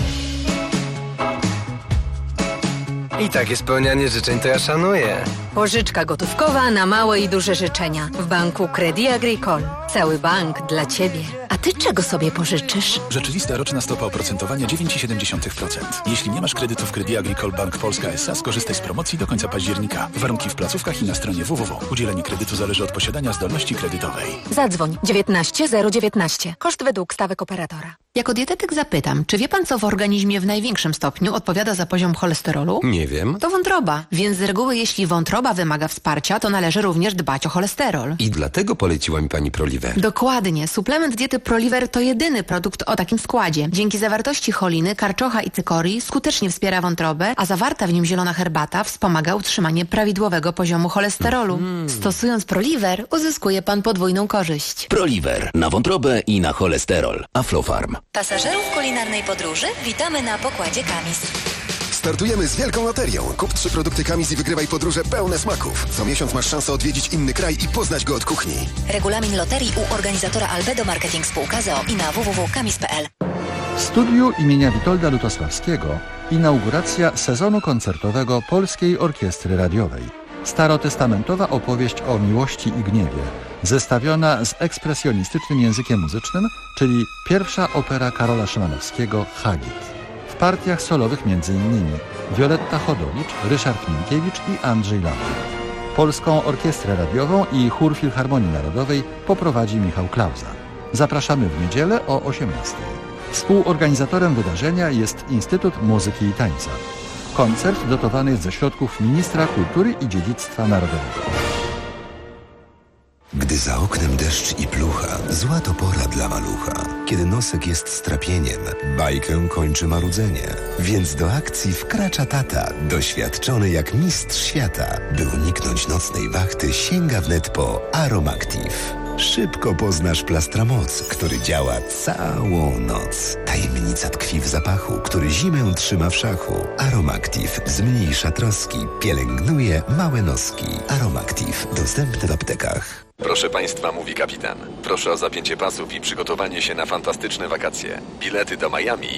I takie spełnianie życzeń to ja szanuję. Pożyczka gotówkowa na małe i duże życzenia w banku Crédit Agricole. Cały bank dla Ciebie. A ty czego sobie pożyczysz? Rzeczywista roczna stopa oprocentowania 9,7%. Jeśli nie masz kredytów Crédit Agricole Bank Polska S.A., skorzystaj z promocji do końca października. Warunki w placówkach i na stronie www. Udzielenie kredytu zależy od posiadania zdolności kredytowej. Zadzwoń 19 019. Koszt według stawek operatora. Jako dietetyk zapytam, czy wie pan, co w organizmie w największym stopniu odpowiada za poziom cholesterolu? Nie wiem. To wątroba, więc z reguły jeśli wątroba wymaga wsparcia, to należy również dbać o cholesterol. I dlatego poleciła mi pani Proliver. Dokładnie. Suplement diety Proliver to jedyny produkt o takim składzie. Dzięki zawartości choliny, karczocha i cykorii skutecznie wspiera wątrobę, a zawarta w nim zielona herbata wspomaga utrzymanie prawidłowego poziomu cholesterolu. Stosując Proliver, uzyskuje pan podwójną korzyść. Proliver na wątrobę i na cholesterol. Aflofarm. Pasażerów kulinarnej podróży witamy na pokładzie Kamis. Startujemy z wielką loterią. Kup 3 produkty Kamis i wygrywaj podróże pełne smaków. Co miesiąc masz szansę odwiedzić inny kraj i poznać go od kuchni. Regulamin loterii u organizatora Albedo Marketing Spółka z o.o. i na www.kamis.pl. W studiu imienia Witolda Lutosławskiego inauguracja sezonu koncertowego Polskiej Orkiestry Radiowej. Starotestamentowa opowieść o miłości i gniewie, zestawiona z ekspresjonistycznym językiem muzycznym, czyli pierwsza opera Karola Szymanowskiego Hagit. W partiach solowych m.in. Wioletta Chodowicz, Ryszard Minkiewicz i Andrzej Lampy. Polską Orkiestrę Radiową i Chór Filharmonii Narodowej poprowadzi Michał Klauza. Zapraszamy w niedzielę o 18:00. Współorganizatorem wydarzenia jest Instytut Muzyki i Tańca. Koncert dotowany jest ze środków Ministra Kultury i Dziedzictwa Narodowego. Gdy za oknem deszcz i plucha, zła to pora dla malucha. Kiedy nosek jest strapieniem, bajkę kończy marudzenie. Więc do akcji wkracza tata, doświadczony jak mistrz świata. By uniknąć nocnej wachty, sięga wnet po Aromactive. Szybko poznasz Plastramoc, który działa całą noc. Tajemnica tkwi w zapachu, który zimę trzyma w szachu. Aromactive zmniejsza troski, pielęgnuje małe noski. Aromactive dostępny w aptekach. Proszę Państwa, mówi kapitan. Proszę o zapięcie pasów i przygotowanie się na fantastyczne wakacje. Bilety do Miami